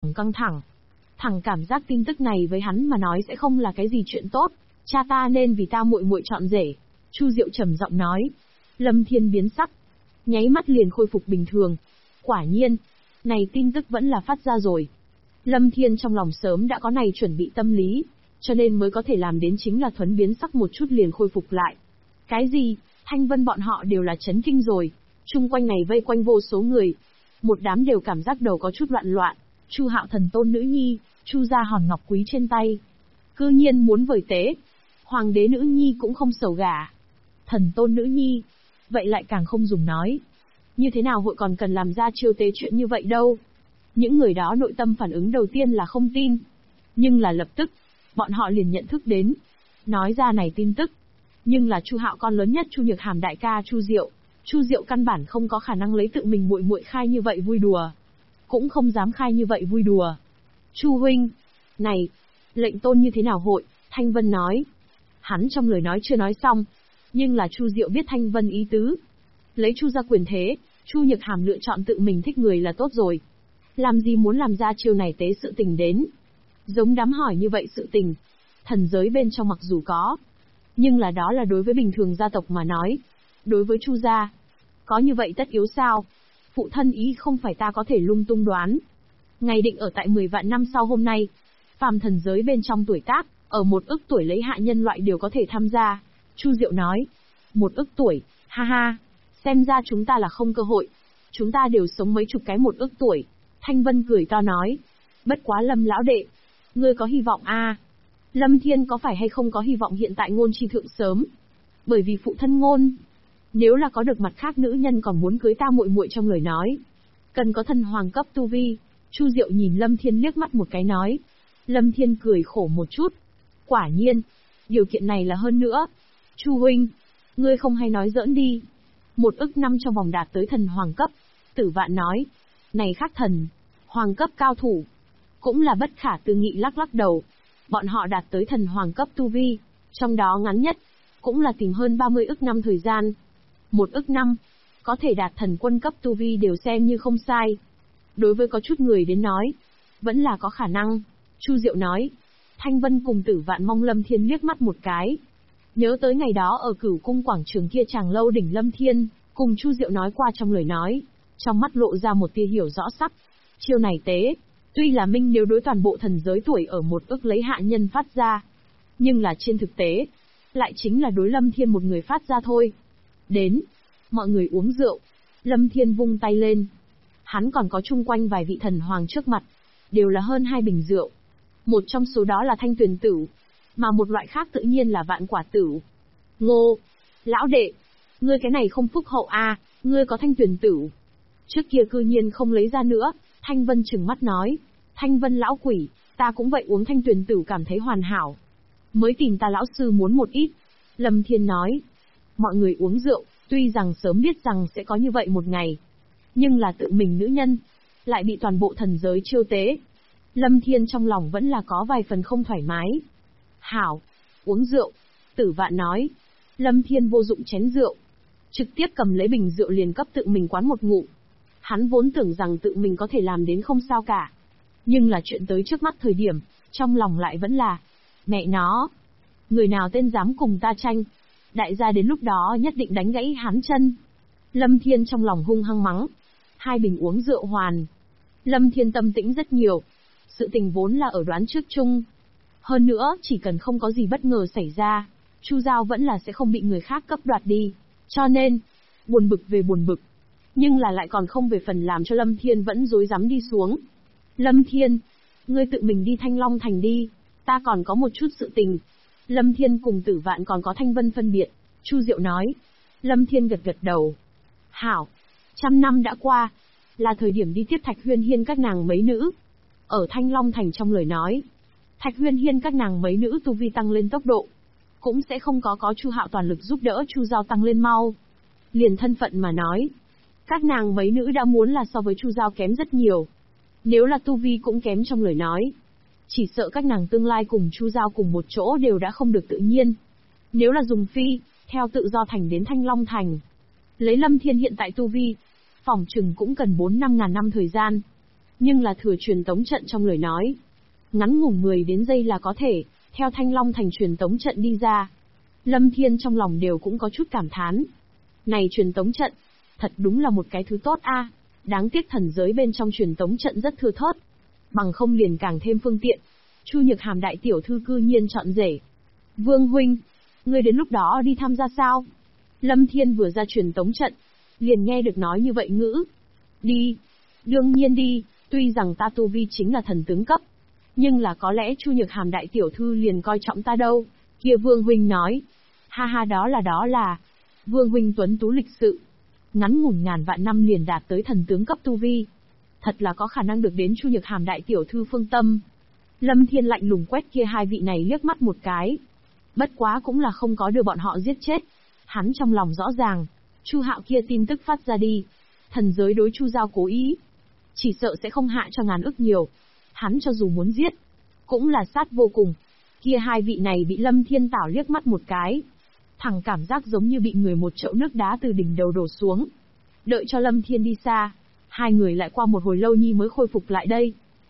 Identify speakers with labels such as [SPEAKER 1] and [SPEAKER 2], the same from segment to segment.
[SPEAKER 1] căng thẳng. Thẳng cảm giác tin tức này với hắn mà nói sẽ không là cái gì chuyện tốt. Cha ta nên vì ta muội muội chọn rể. Chu Diệu trầm giọng nói. Lâm Thiên biến sắc, nháy mắt liền khôi phục bình thường. Quả nhiên, này tin tức vẫn là phát ra rồi. Lâm Thiên trong lòng sớm đã có này chuẩn bị tâm lý, cho nên mới có thể làm đến chính là thuấn biến sắc một chút liền khôi phục lại. Cái gì? Thanh Vân bọn họ đều là chấn kinh rồi. Chung quanh này vây quanh vô số người. Một đám đều cảm giác đầu có chút loạn loạn. Chu Hạo thần tôn nữ nhi, Chu gia hòn ngọc quý trên tay. Cư nhiên muốn vời tế. Hoàng đế nữ nhi cũng không sầu gả. Thần tôn nữ nhi. Vậy lại càng không dùng nói. Như thế nào hội còn cần làm ra chiêu tế chuyện như vậy đâu. Những người đó nội tâm phản ứng đầu tiên là không tin. Nhưng là lập tức, bọn họ liền nhận thức đến. Nói ra này tin tức. Nhưng là Chu Hạo con lớn nhất Chu Nhược Hàm đại ca Chu Diệu. Chu Diệu căn bản không có khả năng lấy tự mình muội muội khai như vậy vui đùa. Cũng không dám khai như vậy vui đùa. Chu huynh, này, lệnh tôn như thế nào hội? Thanh Vân nói. Hắn trong lời nói chưa nói xong, nhưng là Chu Diệu biết Thanh Vân ý tứ. Lấy Chu gia quyền thế, Chu Nhược Hàm lựa chọn tự mình thích người là tốt rồi. Làm gì muốn làm ra chiêu này tế sự tình đến? Giống đám hỏi như vậy sự tình, thần giới bên trong mặc dù có, nhưng là đó là đối với bình thường gia tộc mà nói. Đối với Chu gia, có như vậy tất yếu sao? Phụ thân ý không phải ta có thể lung tung đoán. Ngày định ở tại 10 vạn năm sau hôm nay, phàm thần giới bên trong tuổi tác, ở 1 ức tuổi lấy hạ nhân loại đều có thể tham gia. Chu Diệu nói, 1 ức tuổi, ha ha, xem ra chúng ta là không cơ hội. Chúng ta đều sống mấy chục cái 1 ức tuổi. Thanh Vân cười to nói, bất quá Lâm lão đệ, ngươi có hy vọng a? Lâm Thiên có phải hay không có hy vọng hiện tại ngôn chi thượng sớm? Bởi vì phụ thân ngôn, nếu là có được mặt khác nữ nhân còn muốn cưới ta muội muội trong lời nói, cần có thần hoàng cấp tu vi. Chu Diệu nhìn Lâm Thiên liếc mắt một cái nói. Lâm Thiên cười khổ một chút. Quả nhiên, điều kiện này là hơn nữa. Chu huynh, ngươi không hay nói giỡn đi. 1 ức năm trong vòng đạt tới thần hoàng cấp. Tử Vạn nói. Này khác thần, hoàng cấp cao thủ, cũng là bất khả tư nghị lắc lắc đầu. Bọn họ đạt tới thần hoàng cấp tu vi, trong đó ngắn nhất, cũng là tìm hơn 30 ức năm thời gian. 1 ức năm, có thể đạt thần quân cấp tu vi đều xem như không sai. Đối với có chút người đến nói, vẫn là có khả năng. Chu Diệu nói. Thanh Vân cùng Tử Vạn mong Lâm Thiên liếc mắt một cái. Nhớ tới ngày đó ở Cửu cung quảng trường kia chàng lâu đỉnh Lâm Thiên, cùng Chu Diệu nói qua trong lời nói, trong mắt lộ ra một tia hiểu rõ sắc. Chiêu này tế, tuy là minh nếu đối toàn bộ thần giới tuổi ở 1 ức lấy hạ nhân phát ra, nhưng là trên thực tế, lại chính là đối Lâm Thiên một người phát ra thôi. Đến, mọi người uống rượu. Lâm Thiên vung tay lên. Hắn còn có chung quanh vài vị thần hoàng trước mặt, đều là hơn 2 bình rượu. Một trong số đó là thanh tuyền tử, mà một loại khác tự nhiên là vạn quả tử. Ngô, lão đệ, ngươi cái này không phúc hậu a, ngươi có thanh tuyền tử. Trước kia cư nhiên không lấy ra nữa. Thanh Vân trừng mắt nói. Thanh Vân lão quỷ, ta cũng vậy uống thanh tuyền tử cảm thấy hoàn hảo. Mới tìm ta lão sư muốn một ít. Lâm Thiên nói. Mọi người uống rượu, tuy rằng sớm biết rằng sẽ có như vậy một ngày, nhưng là tự mình nữ nhân, lại bị toàn bộ thần giới chiêu tế. Lâm Thiên trong lòng vẫn là có vài phần không thoải mái. Hảo, uống rượu. Tử Vạn nói. Lâm Thiên vô dụng chén rượu, trực tiếp cầm lấy bình rượu liền cấp tự mình quán một ngụm. Hắn vốn tưởng rằng tự mình có thể làm đến không sao cả. Nhưng là chuyện tới trước mắt thời điểm, trong lòng lại vẫn là, mẹ nó, người nào tên dám cùng ta tranh, đại gia đến lúc đó nhất định đánh gãy hắn chân. Lâm Thiên trong lòng hung hăng mắng. 2 bình uống rượu hoàn. Lâm Thiên tâm tĩnh rất nhiều. Sự tình vốn là ở đoán trước chung. Hơn nữa, chỉ cần không có gì bất ngờ xảy ra, Chu Giao vẫn là sẽ không bị người khác cấp đoạt đi. Cho nên, buồn bực về buồn bực, nhưng là lại còn không về phần làm cho Lâm Thiên vẫn rối rắm đi xuống. Lâm Thiên, ngươi tự mình đi Thanh Long Thành đi, ta còn có một chút sự tình. Lâm Thiên cùng Tử Vạn còn có Thanh Vân phân biệt. Chu Diệu nói. Lâm Thiên gật gật đầu. Hảo, 100 năm đã qua, là thời điểm đi tiếp Thạch Huyên Hiên các nàng mấy nữ. Ở Thanh Long Thành trong lời nói, Thạch Huyên Hiên các nàng mấy nữ tu vi tăng lên tốc độ, cũng sẽ không có Chu Hạo toàn lực giúp đỡ Chu Giao tăng lên mau. Liền thân phận mà nói, các nàng mấy nữ đã muốn là so với Chu Giao kém rất nhiều. Nếu là tu vi cũng kém trong lời nói, chỉ sợ các nàng tương lai cùng Chu Giao cùng một chỗ đều đã không được tự nhiên. Nếu là dùng phi, theo tự do thành đến Thanh Long Thành, lấy Lâm Thiên hiện tại tu vi, phỏng chừng cũng cần 4-5 ngàn năm thời gian. nhưng là thừa truyền tống trận trong lời nói. Ngắn ngủn 10 đến giây là có thể, theo Thanh Long Thành truyền tống trận đi ra. Lâm Thiên trong lòng đều cũng có chút cảm thán. Này truyền tống trận, thật đúng là một cái thứ tốt a. Đáng tiếc thần giới bên trong truyền tống trận rất thưa thớt. Bằng không liền càng thêm phương tiện. Chu Nhược Hàm đại tiểu thư cư nhiên chọn rể. Vương huynh, ngươi đến lúc đó đi tham gia sao? Lâm Thiên vừa ra truyền tống trận, liền nghe được nói như vậy ngữ. Đi, đương nhiên đi, tuy rằng ta tu vi chính là thần tướng cấp, nhưng là có lẽ Chu Nhược Hàm đại tiểu thư liền coi trọng ta đâu. Kia Vương huynh nói, ha ha, đó là, Vương huynh tuấn tú lịch sự, ngắn ngủn ngàn vạn năm liền đạt tới thần tướng cấp tu vi, thật là có khả năng được đến Chu Nhược Hàm đại tiểu thư phương tâm. Lâm Thiên lạnh lùng quét kia hai vị này liếc mắt một cái. Bất quá cũng là không có đưa bọn họ giết chết. Hắn trong lòng rõ ràng, Chu Hạo kia tin tức phát ra đi, thần giới đối Chu Giao cố ý, chỉ sợ sẽ không hạ cho ngàn ức nhiều. Hắn cho dù muốn giết, cũng là sát vô cùng. Kia hai vị này bị Lâm Thiên tảo liếc mắt một cái, thẳng cảm giác giống như bị người một chậu nước đá từ đỉnh đầu đổ xuống. Đợi cho Lâm Thiên đi xa, hai người lại qua một hồi lâu nhi mới khôi phục lại đây.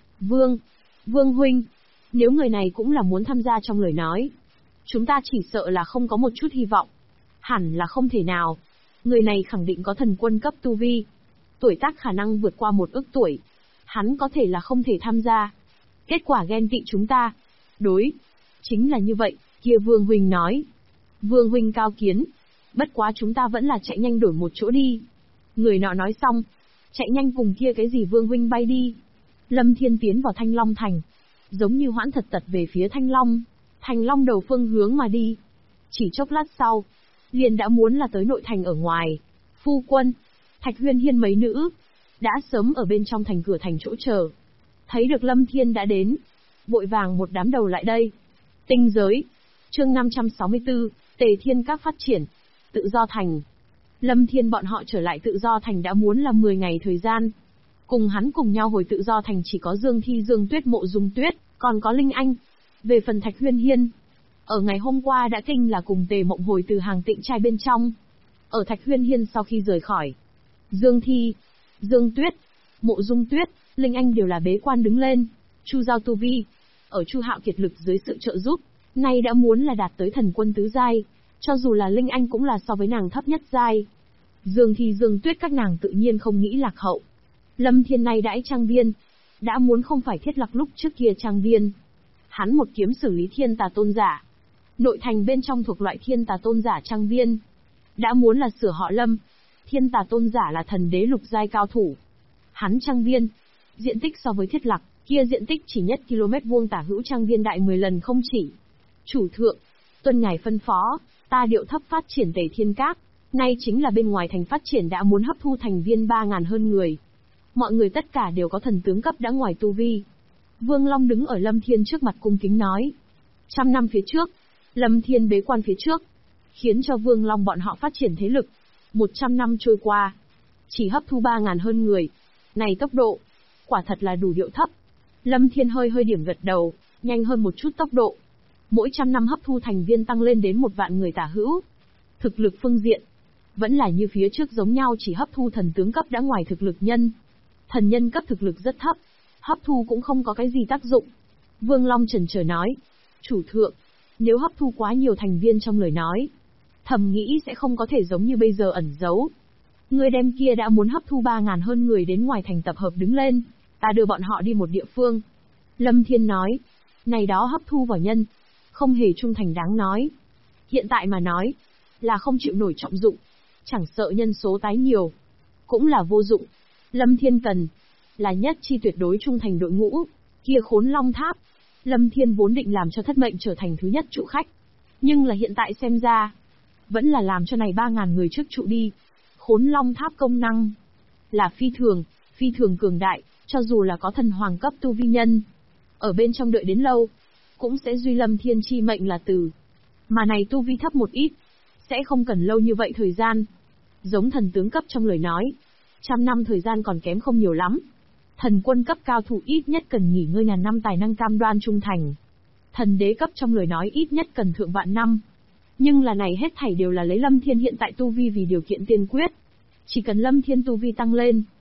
[SPEAKER 1] Vương huynh, nếu người này cũng là muốn tham gia trong lời nói, chúng ta chỉ sợ là không có một chút hy vọng. Hẳn là không thể nào. Người này khẳng định có thần quân cấp tu vi, tuổi tác khả năng vượt qua 1 ức tuổi. Hắn có thể là không thể tham gia. Kết quả ghen tị chúng ta. Đối. Chính là như vậy, kia Vương huynh nói. Vương huynh cao kiến. Bất quá chúng ta vẫn là chạy nhanh đổi một chỗ đi. Người nọ nói xong, chạy nhanh cùng kia cái gì Vương huynh bay đi. Lâm Thiên tiến vào Thanh Long Thành, giống như hoãn thật tật về phía Thanh Long đầu phương hướng mà đi. Chỉ chốc lát sau, liền đã muốn là tới nội thành ở ngoài. Phu quân, Thạch Huyên Hiên mấy nữ, đã sớm ở bên trong thành cửa thành chỗ chờ. Thấy được Lâm Thiên đã đến, vội vàng một đám đầu lại đây. Tinh giới, chương 564, Tề Thiên Các phát triển, tự do thành. Lâm Thiên bọn họ trở lại tự do thành đã muốn là 10 ngày thời gian. Cùng hắn cùng nhau hồi tự do thành chỉ có Dương Thi, Dương Tuyết, Mộ Dung Tuyết, còn có Linh Anh. Về phần Thạch Huyên Hiên, ở ngày hôm qua đã kinh là cùng Tề Mộng hồi từ hàng Tịnh trai bên trong. Ở Thạch Huyên Hiên sau khi rời khỏi, Dương Thi, Dương Tuyết, Mộ Dung Tuyết, Linh Anh đều là bế quan đứng lên. Chu Giao tu vi, ở Chu Hạo kiệt lực dưới sự trợ giúp, nay đã muốn là đạt tới thần quân tứ giai, cho dù là Linh Anh cũng là so với nàng thấp nhất giai. Dương Thi, Dương Tuyết các nàng tự nhiên không nghĩ lạc hậu. Lâm Thiên nay đãi trang viên, đã muốn không phải thiết lập lúc trước kia trang viên. Hắn một kiếm xử lý thiên tà tôn giả. Nội thành bên trong thuộc loại thiên tà tôn giả trang viên. Đã muốn là sửa họ Lâm. Thiên tà tôn giả là thần đế lục giai cao thủ. Hắn trang viên, diện tích so với thiết lập, kia diện tích chỉ nhất km vuông tả hữu trang viên đại 10 lần không chỉ. Chủ thượng, tuân ngài phân phó, ta điệu thấp phát triển Tề Thiên Các. Nay chính là bên ngoài thành phát triển đã muốn hấp thu thành viên 3.000 hơn người. Mọi người tất cả đều có thần tướng cấp đã ngoài tu vi. Vương Long đứng ở Lâm Thiên trước mặt cung kính nói. 100 năm phía trước, Lâm Thiên bế quan phía trước, khiến cho Vương Long bọn họ phát triển thế lực. 100 năm trôi qua, chỉ hấp thu 3.000 hơn người. Này tốc độ, quả thật là đủ điệu thấp. Lâm Thiên hơi điểm gật đầu, nhanh hơn một chút tốc độ. Mỗi 100 năm hấp thu thành viên tăng lên đến 1 vạn người tả hữu. Thực lực phương diện, vẫn là như phía trước giống nhau, chỉ hấp thu thần tướng cấp đã ngoài thực lực nhân. Thần nhân cấp thực lực rất thấp, hấp thu cũng không có cái gì tác dụng. Vương Long chần chờ nói, chủ thượng, nếu hấp thu quá nhiều thành viên trong lời nói, thầm nghĩ sẽ không có thể giống như bây giờ ẩn giấu. Người đem kia đã muốn hấp thu 3.000 hơn người đến ngoài thành tập hợp đứng lên, ta đưa bọn họ đi một địa phương. Lâm Thiên nói, này đó hấp thu vào nhân, không hề trung thành đáng nói. Hiện tại mà nói, là không chịu nổi trọng dụng, chẳng sợ nhân số tái nhiều, cũng là vô dụng. Lâm Thiên cần là nhất chi tuyệt đối trung thành đội ngũ, kia Khốn Long Tháp. Lâm Thiên vốn định làm cho Thất Mệnh trở thành thứ nhất trụ khách, nhưng là hiện tại xem ra, vẫn là làm cho này 3.000 người trước trụ đi. Khốn Long Tháp công năng là phi thường cường đại, cho dù là có thần hoàng cấp tu vi nhân, ở bên trong đợi đến lâu, cũng sẽ duy Lâm Thiên chi mệnh là từ. Mà này tu vi thấp một ít, sẽ không cần lâu như vậy thời gian. Giống thần tướng cấp trong lời nói, 100 năm thời gian còn kém không nhiều lắm. Thần quân cấp cao thủ ít nhất cần nghỉ ngơi ngàn năm tài năng cam đoan trung thành. Thần đế cấp trong lời nói ít nhất cần thượng vạn năm. Nhưng là này hết thảy đều là lấy Lâm Thiên hiện tại tu vi vì điều kiện tiên quyết. Chỉ cần Lâm Thiên tu vi tăng lên,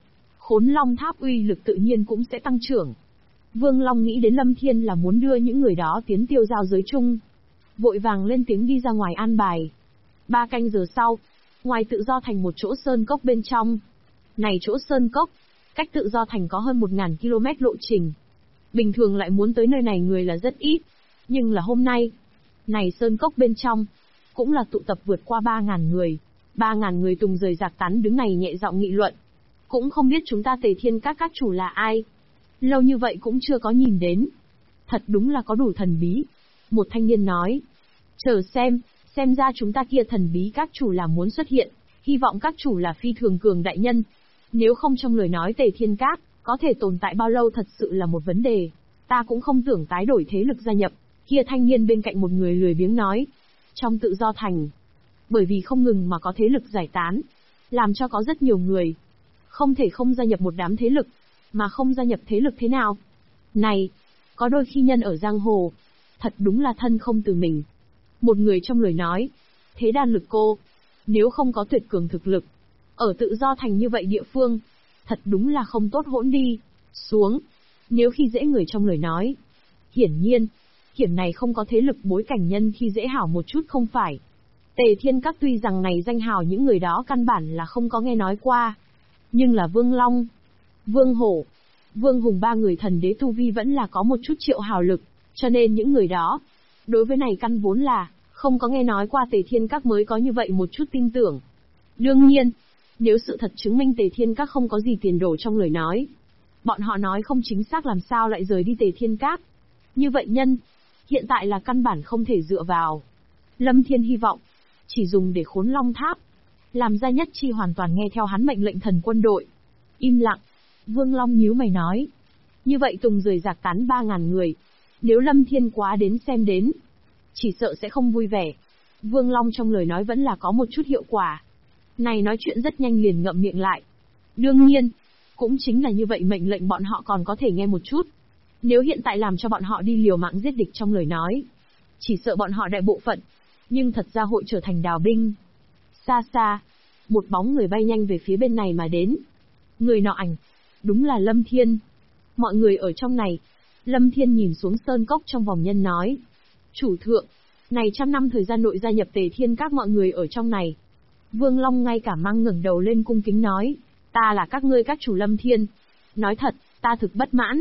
[SPEAKER 1] Khốn Long Tháp uy lực tự nhiên cũng sẽ tăng trưởng. Vương Long nghĩ đến Lâm Thiên là muốn đưa những người đó tiến tiêu giao giới chung. Vội vàng lên tiếng đi ra ngoài an bài. 3 canh giờ sau, ngoài tự do thành một chỗ sơn cốc bên trong. Này chỗ sơn cốc, cách tự do thành có hơn 1000 km lộ trình. Bình thường lại muốn tới nơi này người là rất ít. Nhưng là hôm nay, này sơn cốc bên trong, cũng là tụ tập vượt qua 3000 người. 3000 người tùng rời rạc tán đứng này nhẹ giọng nghị luận. Cũng không biết chúng ta Tề Thiên các chủ là ai. Lâu như vậy cũng chưa có nhìn đến. Thật đúng là có đủ thần bí. Một thanh niên nói. Chờ xem ra chúng ta kia thần bí các chủ là muốn xuất hiện. Hy vọng các chủ là phi thường cường đại nhân. Nếu không trong lời nói Tề Thiên các, có thể tồn tại bao lâu thật sự là một vấn đề. Ta cũng không tưởng tái đổi thế lực gia nhập. Kia thanh niên bên cạnh một người lười biếng nói. Trong tự do thành, bởi vì không ngừng mà có thế lực giải tán, làm cho có rất nhiều người không thể không gia nhập một đám thế lực, mà không gia nhập thế lực thế nào? Này, có đôi khi nhân ở giang hồ, thật đúng là thân không từ mình. Một người trong lời nói, thế đan lực cô, nếu không có tuyệt cường thực lực, ở tự do thành như vậy địa phương, thật đúng là không tốt hỗn đi, xuống. Nếu khi dễ người trong lời nói, hiển nhiên, hiểm này không có thế lực bối cảnh nhân khi dễ hảo một chút không phải. Tề Thiên các tuy rằng này danh hào những người đó căn bản là không có nghe nói qua. Nhưng là Vương Long, Vương Hổ, Vương Hùng 3 người thần đế tu vi vẫn là có một chút triệu hào lực, cho nên những người đó, đối với này căn vốn là, không có nghe nói qua Tề Thiên các mới có như vậy một chút tin tưởng. Đương nhiên, nếu sự thật chứng minh Tề Thiên các không có gì tiền đồ trong lời nói, bọn họ nói không chính xác làm sao lại rời đi Tề Thiên các. Như vậy nhân, hiện tại là căn bản không thể dựa vào. Lâm Thiên hy vọng, chỉ dùng để khốn Long Tháp, làm ra nhất chi hoàn toàn nghe theo hắn mệnh lệnh thần quân đội. Im lặng, Vương Long nhíu mày nói. Như vậy tùng rời rạc tán 3000 người, nếu Lâm Thiên quá đến xem đến, chỉ sợ sẽ không vui vẻ. Vương Long trong lời nói vẫn là có một chút hiệu quả. Này nói chuyện rất nhanh liền ngậm miệng lại. Đương nhiên, cũng chính là như vậy mệnh lệnh bọn họ còn có thể nghe một chút. Nếu hiện tại làm cho bọn họ đi liều mạng giết địch trong lời nói, chỉ sợ bọn họ đại bộ phận, nhưng thật ra hội trở thành đào binh. Xa xa, một bóng người bay nhanh về phía bên này mà đến. Người nọ ảnh, đúng là Lâm Thiên. Mọi người ở trong này, Lâm Thiên nhìn xuống sơn cốc trong vòng nhân nói. Chủ thượng, này 100 năm thời gian nội gia nhập Tề Thiên các mọi người ở trong này. Vương Long ngay cả mang ngẩng đầu lên cung kính nói. Ta là các ngươi các chủ Lâm Thiên. Nói thật, ta thực bất mãn.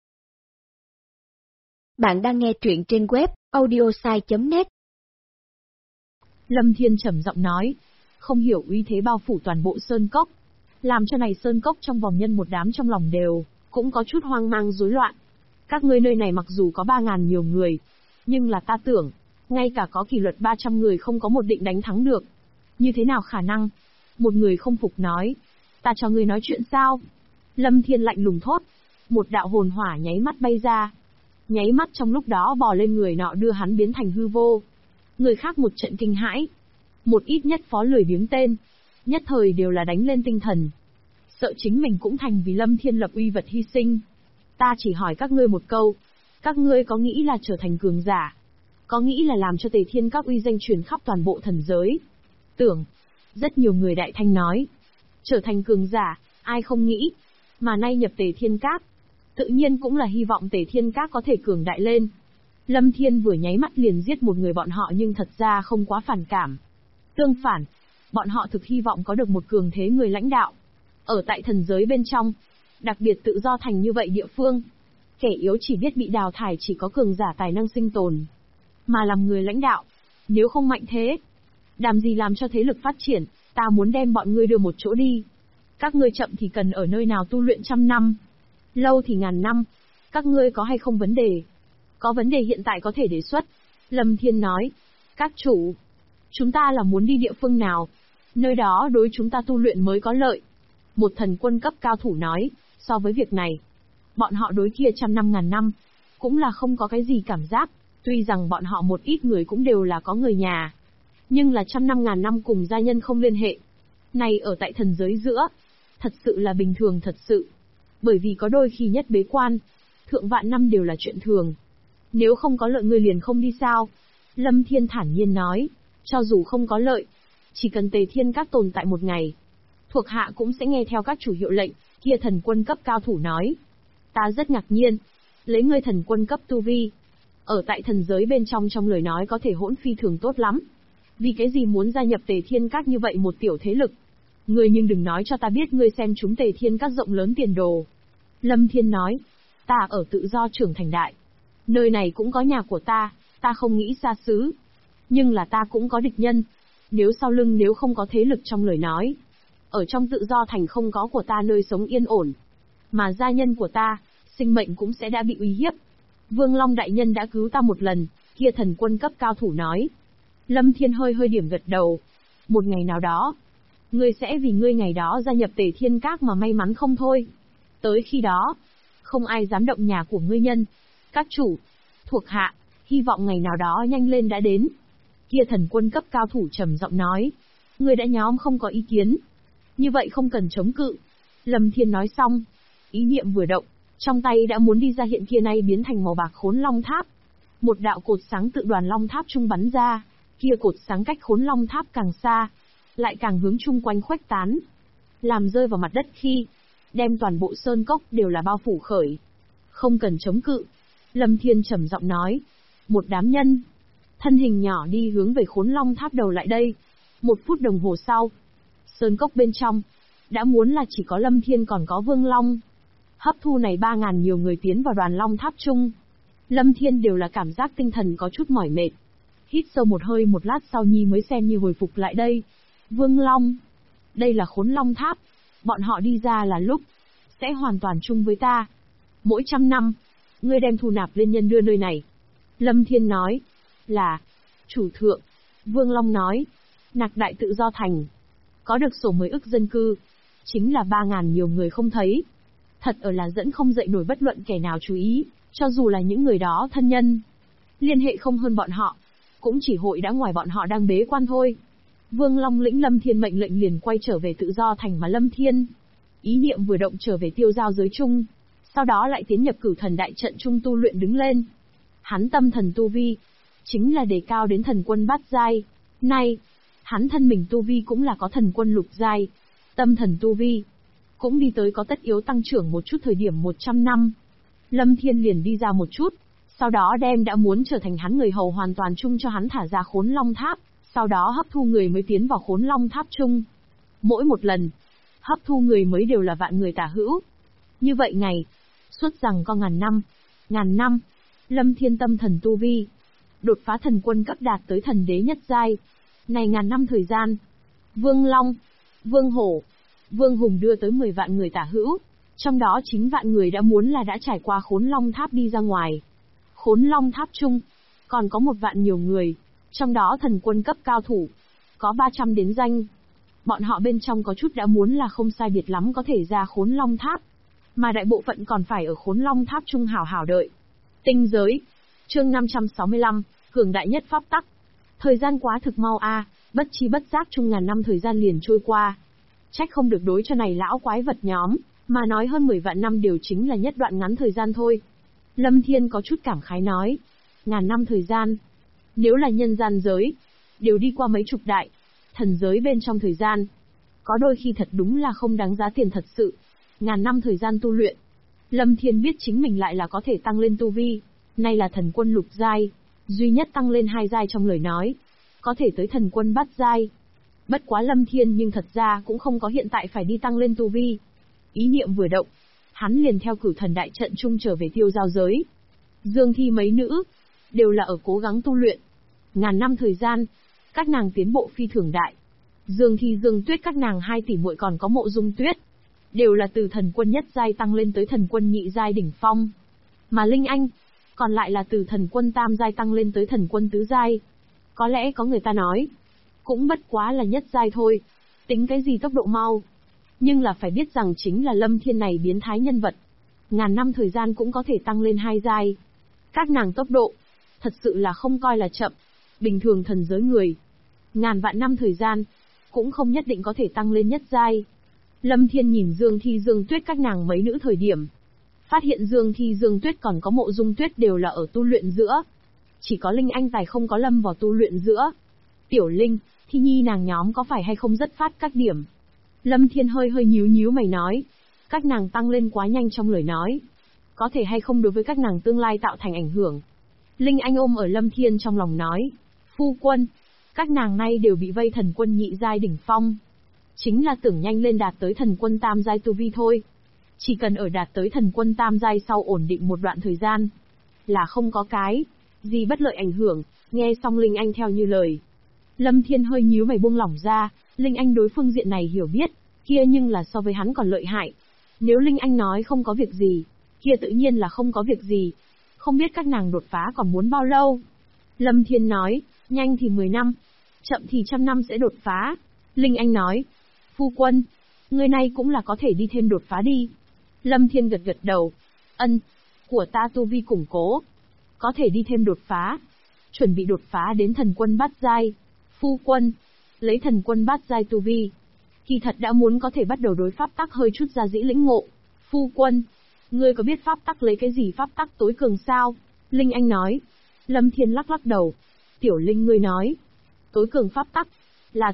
[SPEAKER 2] Bạn đang nghe truyện trên web audiosai.net.
[SPEAKER 1] Lâm Thiên trầm giọng nói, không hiểu uy thế bao phủ toàn bộ sơn cốc, làm cho này sơn cốc trong vòng nhân một đám trong lòng đều cũng có chút hoang mang rối loạn. Các ngươi nơi này mặc dù có 3000 nhiều người, nhưng là ta tưởng, ngay cả có kỷ luật 300 người không có một định đánh thắng được. Như thế nào khả năng? Một người không phục nói, ta cho ngươi nói chuyện sao? Lâm Thiên lạnh lùng thốt, một đạo hồn hỏa nháy mắt bay ra. Nháy mắt trong lúc đó bò lên người nọ đưa hắn biến thành hư vô. Người khác một trận kinh hãi. Một ít nhất phó lười biếng tên. Nhất thời đều là đánh lên tinh thần. Sợ chính mình cũng thành vì Lâm Thiên lập uy vật hy sinh. Ta chỉ hỏi các ngươi một câu. Các ngươi có nghĩ là trở thành cường giả? Có nghĩ là làm cho Tề Thiên các uy danh truyền khắp toàn bộ thần giới? Tưởng. Rất nhiều người đại thanh nói. Trở thành cường giả, ai không nghĩ. Mà nay nhập Tề Thiên các, tự nhiên cũng là hy vọng Tề Thiên các có thể cường đại lên. Lâm Thiên vừa nháy mắt liền giết một người bọn họ nhưng thật ra không quá phản cảm. Tương phản, bọn họ thực hy vọng có được một cường thế người lãnh đạo. Ở tại thần giới bên trong, đặc biệt tự do thành như vậy địa phương, kẻ yếu chỉ biết bị đào thải chỉ có cường giả tài năng sinh tồn. Mà làm người lãnh đạo, nếu không mạnh thế, làm gì làm cho thế lực phát triển, ta muốn đem bọn ngươi đưa một chỗ đi. Các ngươi chậm thì cần ở nơi nào tu luyện 100 năm, lâu thì ngàn năm, các ngươi có hay không vấn đề? Có vấn đề hiện tại có thể đề xuất. Lâm Thiên nói, các chủ, chúng ta là muốn đi địa phương nào? Nơi đó đối chúng ta tu luyện mới có lợi. Một thần quân cấp cao thủ nói, so với việc này, bọn họ đối kia 100 năm ngàn năm, cũng là không có cái gì cảm giác, tuy rằng bọn họ một ít người cũng đều là có người nhà. Nhưng là 100 năm ngàn năm cùng gia nhân không liên hệ. Này ở tại thần giới giữa, thật sự là bình thường thật sự. Bởi vì có đôi khi nhất bế quan, thượng vạn năm đều là chuyện thường. Nếu không có lợi ngươi liền không đi sao? Lâm Thiên thản nhiên nói, cho dù không có lợi, chỉ cần Tề Thiên các tồn tại một ngày, thuộc hạ cũng sẽ nghe theo các chủ hiệu lệnh, Kia thần quân cấp cao thủ nói. Ta rất ngạc nhiên. Lấy ngươi thần quân cấp tu vi. Ở tại thần giới bên trong lời nói có thể hỗn phi thường tốt lắm. Vì cái gì muốn gia nhập Tề Thiên Các như vậy một tiểu thế lực? Ngươi nhưng đừng nói cho ta biết ngươi xem chúng Tề Thiên Các rộng lớn tiền đồ. Lâm Thiên nói. Ta ở tự do trưởng thành đại. Nơi này cũng có nhà của ta không nghĩ xa xứ. Nhưng là ta cũng có địch nhân. Nếu sau lưng nếu không có thế lực trong lời nói. Ở trong tự do thành không có của ta nơi sống yên ổn. Mà gia nhân của ta, sinh mệnh cũng sẽ đã bị uy hiếp. Vương Long đại nhân đã cứu ta một lần, kia thần quân cấp cao thủ nói. Lâm Thiên hơi điểm gật đầu. Một ngày nào đó, ngươi sẽ vì ngươi ngày đó gia nhập Tề Thiên Các mà may mắn không thôi. Tới khi đó, không ai dám động nhà của ngươi nhân. Các chủ, thuộc hạ, hy vọng ngày nào đó nhanh lên đã đến. Kia thần quân cấp cao thủ trầm giọng nói. Ngươi đã nhóm không có ý kiến. Như vậy không cần chống cự. Lâm Thiên nói xong. Ý niệm vừa động, trong tay đã muốn đi ra hiện kia nay biến thành màu bạc khốn long tháp. Một đạo cột sáng tự đoàn long tháp trung bắn ra. Kia cột sáng cách khốn long tháp càng xa, lại càng hướng chung quanh khuếch tán. Làm rơi vào mặt đất khi, đem toàn bộ sơn cốc đều là bao phủ khởi. Không cần chống cự. Lâm Thiên trầm giọng nói. Một đám nhân. Thân hình nhỏ đi hướng về khốn long tháp đầu lại đây. 1 phút đồng hồ sau. Sơn cốc bên trong. Đã muốn là chỉ có Lâm Thiên còn có Vương Long. Hấp thu này 3.000 nhiều người tiến vào đoàn long tháp chung. Lâm Thiên đều là cảm giác tinh thần có chút mỏi mệt. Hít sâu một hơi một lát sau nhi mới xem như hồi phục lại đây. Vương Long. Đây là khốn long tháp. Bọn họ đi ra là lúc. Sẽ hoàn toàn chung với ta. Mỗi 100 năm. Ngươi đem thu nạp lên nhân đưa nơi này. Lâm Thiên nói. Là. Chủ thượng. Vương Long nói. Nạc đại tự do thành. Có được sổ 10 ức dân cư. Chính là 3.000 nhiều người không thấy. Thật ở là dẫn không dậy nổi bất luận kẻ nào chú ý. Cho dù là những người đó thân nhân. Liên hệ không hơn bọn họ. Cũng chỉ hội đã ngoài bọn họ đang bế quan thôi. Vương Long lĩnh Lâm Thiên mệnh lệnh liền quay trở về tự do thành mà Lâm Thiên. Ý niệm vừa động trở về tiêu giao giới chung. Sau đó lại tiến nhập cửu thần đại trận trung tu luyện đứng lên. Hắn tâm thần tu vi. Chính là đề cao đến thần quân bát giai. Nay, hắn thân mình tu vi cũng là có thần quân lục giai. Tâm thần tu vi. Cũng đi tới có tất yếu tăng trưởng một chút thời điểm 100 năm. Lâm Thiên liền đi ra một chút. Sau đó đem đã muốn trở thành hắn người hầu hoàn toàn chung cho hắn thả ra khốn long tháp. Sau đó hấp thu người mới tiến vào khốn long tháp chung. Mỗi một lần, hấp thu người mới đều là vạn người tả hữu. Như vậy ngày, suốt rằng có ngàn năm, Lâm Thiên tâm thần tu vi. Đột phá thần quân cấp đạt tới thần đế nhất giai. Này ngàn năm thời gian, Vương Long, Vương Hổ, Vương Hùng đưa tới 10 vạn người tả hữu. Trong đó 9 vạn người đã muốn là đã trải qua khốn long tháp đi ra ngoài. Khốn long tháp chung, còn có 1 vạn nhiều người. Trong đó thần quân cấp cao thủ, có 300 đến danh. Bọn họ bên trong có chút đã muốn là không sai biệt lắm có thể ra khốn long tháp. Mà đại bộ phận còn phải ở khốn long tháp trung hảo hảo đợi. Tinh giới. Chương 565, cường đại nhất pháp tắc. Thời gian quá thực mau a, bất chi bất giác chung ngàn năm thời gian liền trôi qua. Trách không được đối cho này lão quái vật nhóm, mà nói hơn 10 vạn năm đều chính là nhất đoạn ngắn thời gian thôi. Lâm Thiên có chút cảm khái nói. Ngàn năm thời gian. Nếu là nhân gian giới, đều đi qua mấy chục đại. Thần giới bên trong thời gian. Có đôi khi thật đúng là không đáng giá tiền thật sự. Ngàn năm thời gian tu luyện. Lâm Thiên biết chính mình lại là có thể tăng lên tu vi. Nay là thần quân lục giai. Duy nhất tăng lên 2 giai trong lời nói. Có thể tới thần quân bát giai. Bất quá Lâm Thiên nhưng thật ra cũng không có hiện tại phải đi tăng lên tu vi. Ý niệm vừa động. Hắn liền theo cửu thần đại trận chung trở về tiêu giao giới. Dương Thi mấy nữ. Đều là ở cố gắng tu luyện. Ngàn năm thời gian. Các nàng tiến bộ phi thường đại. Dương Thi Dương Tuyết các nàng 2 tỷ muội còn có Mộ Dung Tuyết. Đều là từ thần quân nhất giai tăng lên tới thần quân nhị giai đỉnh phong. Mà Linh Anh. Còn lại là từ thần quân tam giai tăng lên tới thần quân tứ giai. Có lẽ có người ta nói. Cũng bất quá là nhất giai thôi. Tính cái gì tốc độ mau. Nhưng là phải biết rằng chính là Lâm Thiên này biến thái nhân vật. Ngàn năm thời gian cũng có thể tăng lên 2 giai. Các nàng tốc độ. Thật sự là không coi là chậm. Bình thường thần giới người. Ngàn vạn năm thời gian. Cũng không nhất định có thể tăng lên nhất giai. Lâm Thiên nhìn Dương Thi Dương Tuyết các nàng mấy nữ thời điểm. Phát hiện Dương Thi Dương Tuyết còn có Mộ Dung Tuyết đều là ở tu luyện giữa. Chỉ có Linh Anh Tài không có lâm vào tu luyện giữa. Tiểu Linh, Thi Nhi nàng nhóm có phải hay không rất phát các điểm. Lâm Thiên hơi nhíu mày nói. Các nàng tăng lên quá nhanh trong lời nói. Có thể hay không đối với các nàng tương lai tạo thành ảnh hưởng. Linh Anh ôm ở Lâm Thiên trong lòng nói. Phu quân, các nàng nay đều bị vây thần quân nhị giai đỉnh phong. Chính là tưởng nhanh lên đạt tới thần quân tam giai tu vi thôi. Chỉ cần ở đạt tới thần quân tam giai sau ổn định một đoạn thời gian. Là không có cái gì bất lợi ảnh hưởng. Nghe xong Linh Anh theo như lời. Lâm Thiên hơi nhíu mày buông lỏng ra. Linh Anh đối phương diện này hiểu biết. Kia nhưng là so với hắn còn lợi hại. Nếu Linh Anh nói không có việc gì, kia tự nhiên là không có việc gì. Không biết các nàng đột phá còn muốn bao lâu? Lâm Thiên nói, nhanh thì 10 năm, chậm thì 100 năm sẽ đột phá. Linh Anh nói, phu quân, người này cũng là có thể đi thêm đột phá đi. Lâm Thiên gật gật đầu, ân, của ta tu vi củng cố, có thể đi thêm đột phá, chuẩn bị đột phá đến thần quân bát giai. Phu quân, lấy thần quân bát giai tu vi, kỳ thật đã muốn có thể bắt đầu đối pháp tắc hơi chút ra dĩ lĩnh ngộ. Phu quân, ngươi có biết pháp tắc lấy cái gì pháp tắc tối cường sao? Linh Anh nói. Lâm Thiên lắc lắc đầu. Tiểu Linh ngươi nói. Tối cường pháp tắc là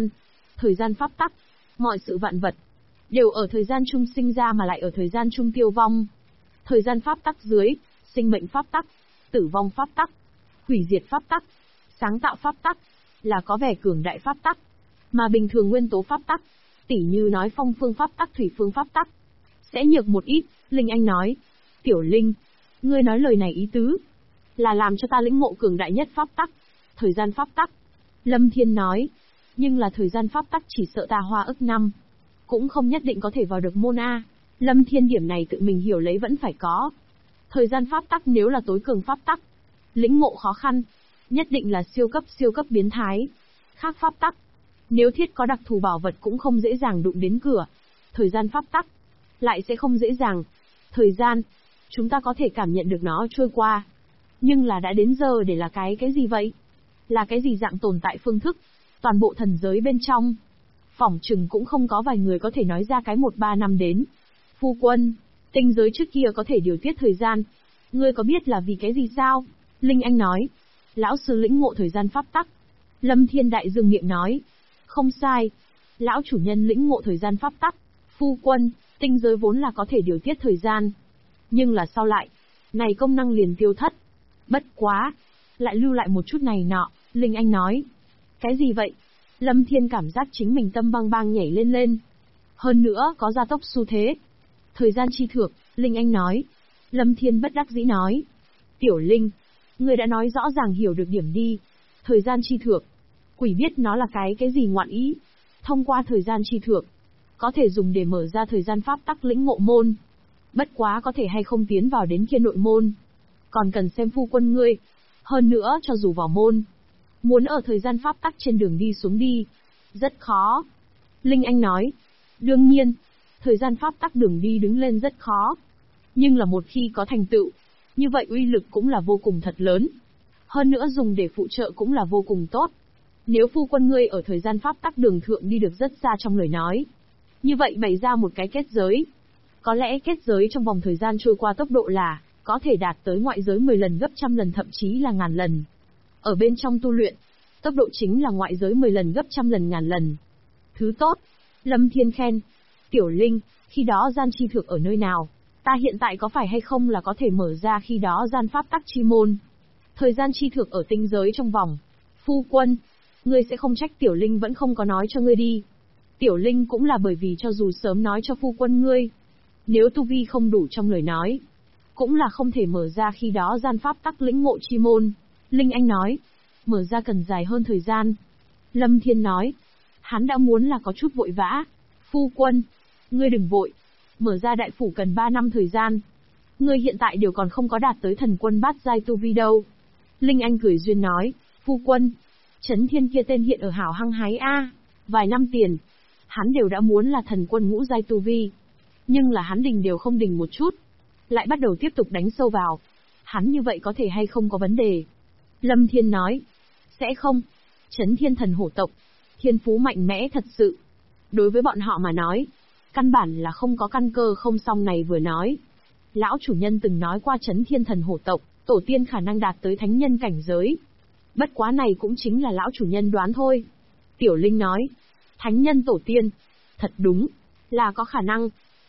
[SPEAKER 1] thời gian pháp tắc, mọi sự vạn vật đều ở thời gian chung sinh ra mà lại ở thời gian chung tiêu vong. Thời gian pháp tắc dưới, sinh mệnh pháp tắc, tử vong pháp tắc, hủy diệt pháp tắc, sáng tạo pháp tắc, là có vẻ cường đại pháp tắc. Mà bình thường nguyên tố pháp tắc, tỉ như nói phong phương pháp tắc thủy phương pháp tắc, sẽ nhược một ít. Linh Anh nói. Tiểu Linh, ngươi nói lời này ý tứ là làm cho ta lĩnh ngộ cường đại nhất pháp tắc, thời gian pháp tắc. Lâm Thiên nói. Nhưng là thời gian pháp tắc chỉ sợ ta hoa ức năm cũng không nhất định có thể vào được môn A. Lâm Thiên điểm này tự mình hiểu lấy vẫn phải có. Thời gian pháp tắc nếu là tối cường pháp tắc, lĩnh ngộ khó khăn, nhất định là siêu cấp biến thái. Khác pháp tắc, nếu thiết có đặc thù bảo vật cũng không dễ dàng đụng đến cửa. Thời gian pháp tắc lại sẽ không dễ dàng. Thời gian, chúng ta có thể cảm nhận được nó trôi qua. Nhưng là đã đến giờ để là cái gì vậy? Là cái gì dạng tồn tại phương thức? Toàn bộ thần giới bên trong, phỏng chừng cũng không có vài người có thể nói ra cái 1-3 năm đến. Phu quân, tinh giới trước kia có thể điều tiết thời gian. Ngươi có biết là vì cái gì sao? Linh Anh nói. Lão sư lĩnh ngộ thời gian pháp tắc. Lâm Thiên đại dương miệng nói. Không sai. Lão chủ nhân lĩnh ngộ thời gian pháp tắc. Phu quân, tinh giới vốn là có thể điều tiết thời gian. Nhưng là sau lại, này công năng liền tiêu thất. Bất quá, lại lưu lại một chút này nọ. Linh Anh nói. Cái gì vậy? Lâm Thiên cảm giác chính mình tâm bang bang nhảy lên. Hơn nữa có gia tốc xu thế. Thời gian chi thược, Linh Anh nói. Lâm Thiên bất đắc dĩ nói. Tiểu Linh, ngươi đã nói rõ ràng hiểu được điểm đi. Thời gian chi thược, quỷ biết nó là cái gì ngoạn ý. Thông qua thời gian chi thược, có thể dùng để mở ra thời gian pháp tắc lĩnh ngộ môn. Bất quá có thể hay không tiến vào đến kia nội môn, còn cần xem phu quân ngươi. Hơn nữa cho dù vào môn, muốn ở thời gian pháp tắc trên đường đi xuống đi, rất khó. Linh Anh nói. Đương nhiên, thời gian pháp tắc đường đi đứng lên rất khó. Nhưng là một khi có thành tựu, như vậy uy lực cũng là vô cùng thật lớn. Hơn nữa dùng để phụ trợ cũng là vô cùng tốt. Nếu phu quân ngươi ở thời gian pháp tắc đường thượng đi được rất xa trong lời nói, như vậy bày ra một cái kết giới. Có lẽ kết giới trong vòng thời gian trôi qua tốc độ là có thể đạt tới ngoại giới 10 lần gấp 100 lần thậm chí là ngàn lần. Ở bên trong tu luyện, tốc độ chính là ngoại giới 10 lần gấp 100 lần ngàn lần. Thứ tốt. Lâm Thiên khen. Tiểu Linh, khi đó gian chi thược ở nơi nào? Ta hiện tại có phải hay không là có thể mở ra khi đó gian pháp tắc chi môn? Thời gian chi thược ở tinh giới trong vòng. Phu quân, ngươi sẽ không trách Tiểu Linh vẫn không có nói cho ngươi đi. Tiểu Linh cũng là bởi vì cho dù sớm nói cho phu quân ngươi, nếu tu vi không đủ trong lời nói, cũng là không thể mở ra khi đó gian pháp tắc lĩnh ngộ chi môn. Linh Anh nói, mở ra cần dài hơn thời gian. Lâm Thiên nói, hắn đã muốn là có chút vội vã. Phu quân, ngươi đừng vội, mở ra đại phủ cần 3 năm thời gian. Ngươi hiện tại đều còn không có đạt tới thần quân bát giai tu vi đâu. Linh Anh cười duyên nói, phu quân, Trấn Thiên kia tên hiện ở hảo hăng hái a, vài năm tiền, hắn đều đã muốn là thần quân ngũ giai tu vi. Nhưng là hắn đình đều không đình một chút, lại bắt đầu tiếp tục đánh sâu vào. Hắn như vậy có thể hay không có vấn đề? Lâm Thiên nói, sẽ không. Trấn Thiên thần hổ tộc, thiên phú mạnh mẽ thật sự. Đối với bọn họ mà nói, căn bản là không có căn cơ không xong này vừa nói. Lão chủ nhân từng nói qua Trấn Thiên thần hổ tộc, tổ tiên khả năng đạt tới thánh nhân cảnh giới. Bất quá này cũng chính là lão chủ nhân đoán thôi. Tiểu Linh nói, thánh nhân tổ tiên, thật đúng, là có khả năng.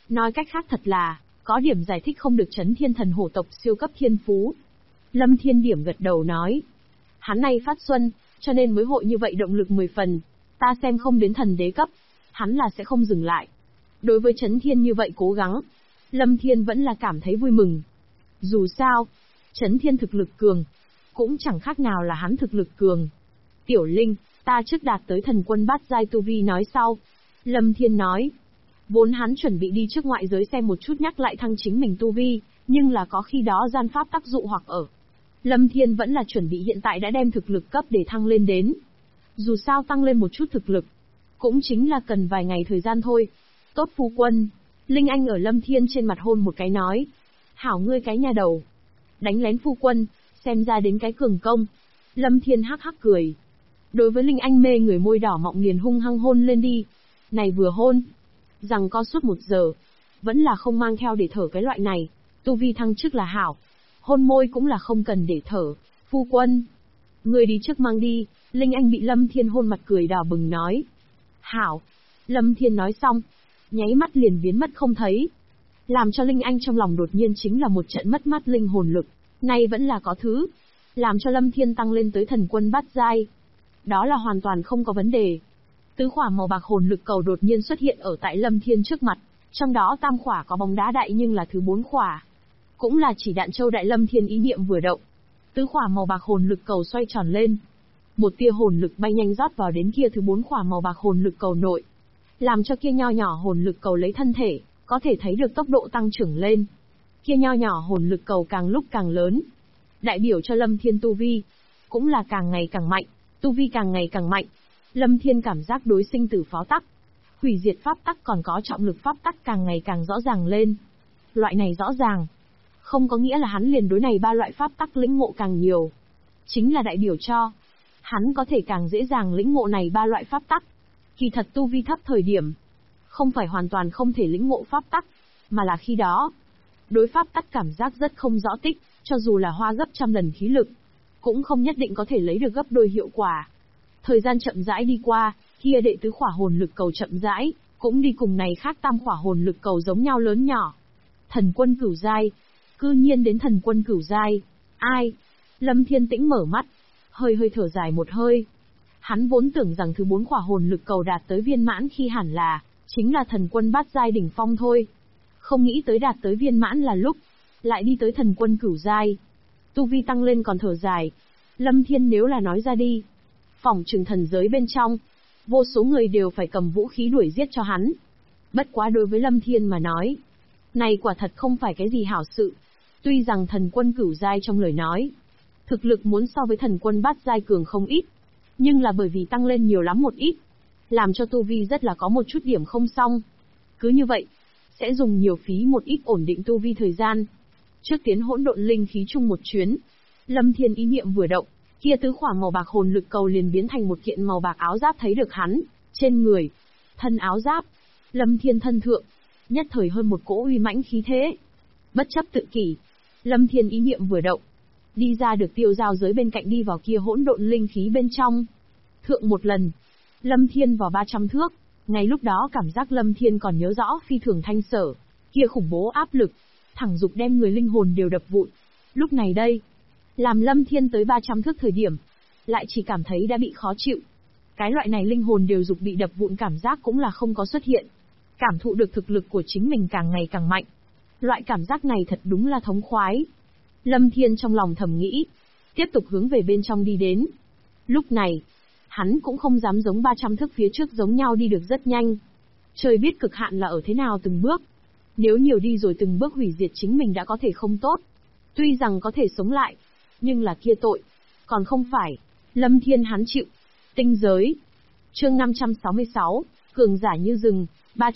[SPEAKER 1] Nói cách khác thật là, có điểm giải thích không được Chấn Thiên Thần Hổ tộc siêu cấp thiên phú. Lâm Thiên Điểm gật đầu nói. Hắn này phát xuân, cho nên mới hội như vậy động lực 10 phần. Ta xem không đến thần đế cấp, hắn là sẽ không dừng lại. Đối với Chấn Thiên như vậy cố gắng, Lâm Thiên vẫn là cảm thấy vui mừng. Dù sao, Chấn Thiên thực lực cường, cũng chẳng khác nào là hắn thực lực cường. Tiểu Linh, ta trước đạt tới thần quân bát giai tu vi nói sau. Lâm Thiên nói. Vốn hắn chuẩn bị đi trước ngoại giới xem một chút nhắc lại thăng chính mình tu vi, nhưng là có khi đó gian pháp tác dụ hoặc ở. Lâm Thiên vẫn là chuẩn bị hiện tại đã đem thực lực cấp để thăng lên đến. Dù sao tăng lên một chút thực lực, cũng chính là cần vài ngày thời gian thôi. Tốt phu quân. Linh Anh ở Lâm Thiên trên mặt hôn một cái nói. Hảo ngươi cái nhà đầu. Đánh lén phu quân, xem ra đến cái cường công. Lâm Thiên hắc hắc cười. Đối với Linh Anh mê người môi đỏ mọng liền hung hăng hôn lên đi. Này vừa hôn, rằng có suốt 1 giờ, vẫn là không mang theo để thở cái loại này. Tu vi thăng chức là hảo. Hôn môi cũng là không cần để thở. Phu quân, người đi trước mang đi. Linh Anh bị Lâm Thiên hôn mặt cười đỏ bừng nói. Hảo. Lâm Thiên nói xong, nháy mắt liền biến mất không thấy. Làm cho Linh Anh trong lòng đột nhiên chính là một trận mất mát linh hồn lực. Nay vẫn là có thứ, làm cho Lâm Thiên tăng lên tới thần quân bát giai. Đó là hoàn toàn không có vấn đề. Tứ khỏa màu bạc hồn lực cầu đột nhiên xuất hiện ở tại Lâm Thiên trước mặt, trong đó tam khỏa có bóng đá đại nhưng là thứ 4 khỏa. Cũng là chỉ đạn châu đại. Lâm Thiên ý niệm vừa động, tứ khỏa màu bạc hồn lực cầu xoay tròn lên. Một tia hồn lực bay nhanh rót vào đến kia thứ 4 khỏa màu bạc hồn lực cầu nội. Làm cho kia nho nhỏ hồn lực cầu lấy thân thể, có thể thấy được tốc độ tăng trưởng lên. Kia nho nhỏ hồn lực cầu càng lúc càng lớn. Đại biểu cho Lâm Thiên tu vi, cũng là càng ngày càng mạnh, tu vi càng ngày càng mạnh. Lâm Thiên cảm giác đối sinh tử phó tắc, hủy diệt pháp tắc còn có trọng lực pháp tắc càng ngày càng rõ ràng lên. Loại này rõ ràng, không có nghĩa là hắn liền đối này 3 loại pháp tắc lĩnh ngộ càng nhiều. Chính là đại biểu cho, hắn có thể càng dễ dàng lĩnh ngộ này 3 loại pháp tắc. Kỳ thật tu vi thấp thời điểm, không phải hoàn toàn không thể lĩnh ngộ pháp tắc, mà là khi đó, đối pháp tắc cảm giác rất không rõ tích, cho dù là hoa gấp trăm lần khí lực, cũng không nhất định có thể lấy được gấp đôi hiệu quả. Thời gian chậm rãi đi qua, kia đệ tứ khỏa hồn lực cầu chậm rãi, cũng đi cùng này khác tam khỏa hồn lực cầu giống nhau lớn nhỏ. Thần quân cửu giai, cư nhiên đến thần quân cửu giai. Ai? Lâm Thiên Tĩnh mở mắt, hơi thở dài một hơi. Hắn vốn tưởng rằng thứ 4 khỏa hồn lực cầu đạt tới viên mãn khi hẳn là, chính là thần quân bát giai đỉnh phong thôi. Không nghĩ tới đạt tới viên mãn là lúc, lại đi tới thần quân cửu giai. Tu vi tăng lên còn thở dài. Lâm Thiên nếu là nói ra đi, phỏng chừng thần giới bên trong, vô số người đều phải cầm vũ khí đuổi giết cho hắn. Bất quá đối với Lâm Thiên mà nói, này quả thật không phải cái gì hảo sự. Tuy rằng thần quân cửu giai trong lời nói, thực lực muốn so với thần quân bát giai cường không ít, nhưng là bởi vì tăng lên nhiều lắm một ít, làm cho tu vi rất là có một chút điểm không xong. Cứ như vậy, sẽ dùng nhiều phí một ít ổn định tu vi thời gian. Trước tiến hỗn độn linh khí chung một chuyến, Lâm Thiên ý niệm vừa động, kia tứ khỏa màu bạc hồn lực cầu liền biến thành một kiện màu bạc áo giáp thấy được hắn, trên người, thân áo giáp, Lâm Thiên thân thượng, nhất thời hơn một cỗ uy mãnh khí thế. Bất chấp tự kỷ, Lâm Thiên ý niệm vừa động, đi ra được tiêu giao giới bên cạnh đi vào kia hỗn độn linh khí bên trong. Thượng một lần, Lâm Thiên vào 300 thước, ngay lúc đó cảm giác Lâm Thiên còn nhớ rõ phi thường thanh sở, kia khủng bố áp lực, thẳng dục đem người linh hồn đều đập vụn. Lúc này đây, làm Lâm Thiên tới 300 thước thời điểm, lại chỉ cảm thấy đã bị khó chịu. Cái loại này linh hồn đều dục bị đập vụn cảm giác cũng là không có xuất hiện. Cảm thụ được thực lực của chính mình càng ngày càng mạnh. Loại cảm giác này thật đúng là thống khoái. Lâm Thiên trong lòng thầm nghĩ, tiếp tục hướng về bên trong đi đến. Lúc này, hắn cũng không dám giống 300 thước phía trước giống nhau đi được rất nhanh. Trời biết cực hạn là ở thế nào từng bước. Nếu nhiều đi rồi từng bước hủy diệt chính mình đã có thể không tốt. Tuy rằng có thể sống lại, nhưng là kia tội, còn không phải. Lâm Thiên hắn chịu. Tinh giới. Chương 566, cường giả như rừng,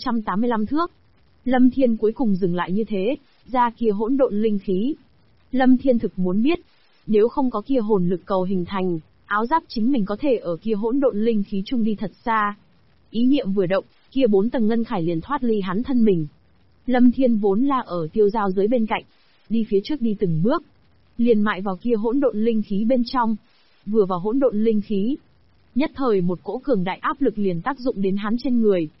[SPEAKER 1] 385 thước. Lâm Thiên cuối cùng dừng lại như thế, ra kia hỗn độn linh khí. Lâm Thiên thực muốn biết, nếu không có kia hồn lực cầu hình thành, áo giáp chính mình có thể ở kia hỗn độn linh khí chung đi thật xa. Ý niệm vừa động, kia 4 tầng ngân khải liền thoát ly hắn thân mình. Lâm Thiên vốn là ở tiêu giao giới bên cạnh, đi phía trước đi từng bước, liền mại vào kia hỗn độn linh khí bên trong. Vừa vào hỗn độn linh khí, nhất thời một cỗ cường đại áp lực liền tác dụng đến hắn trên người.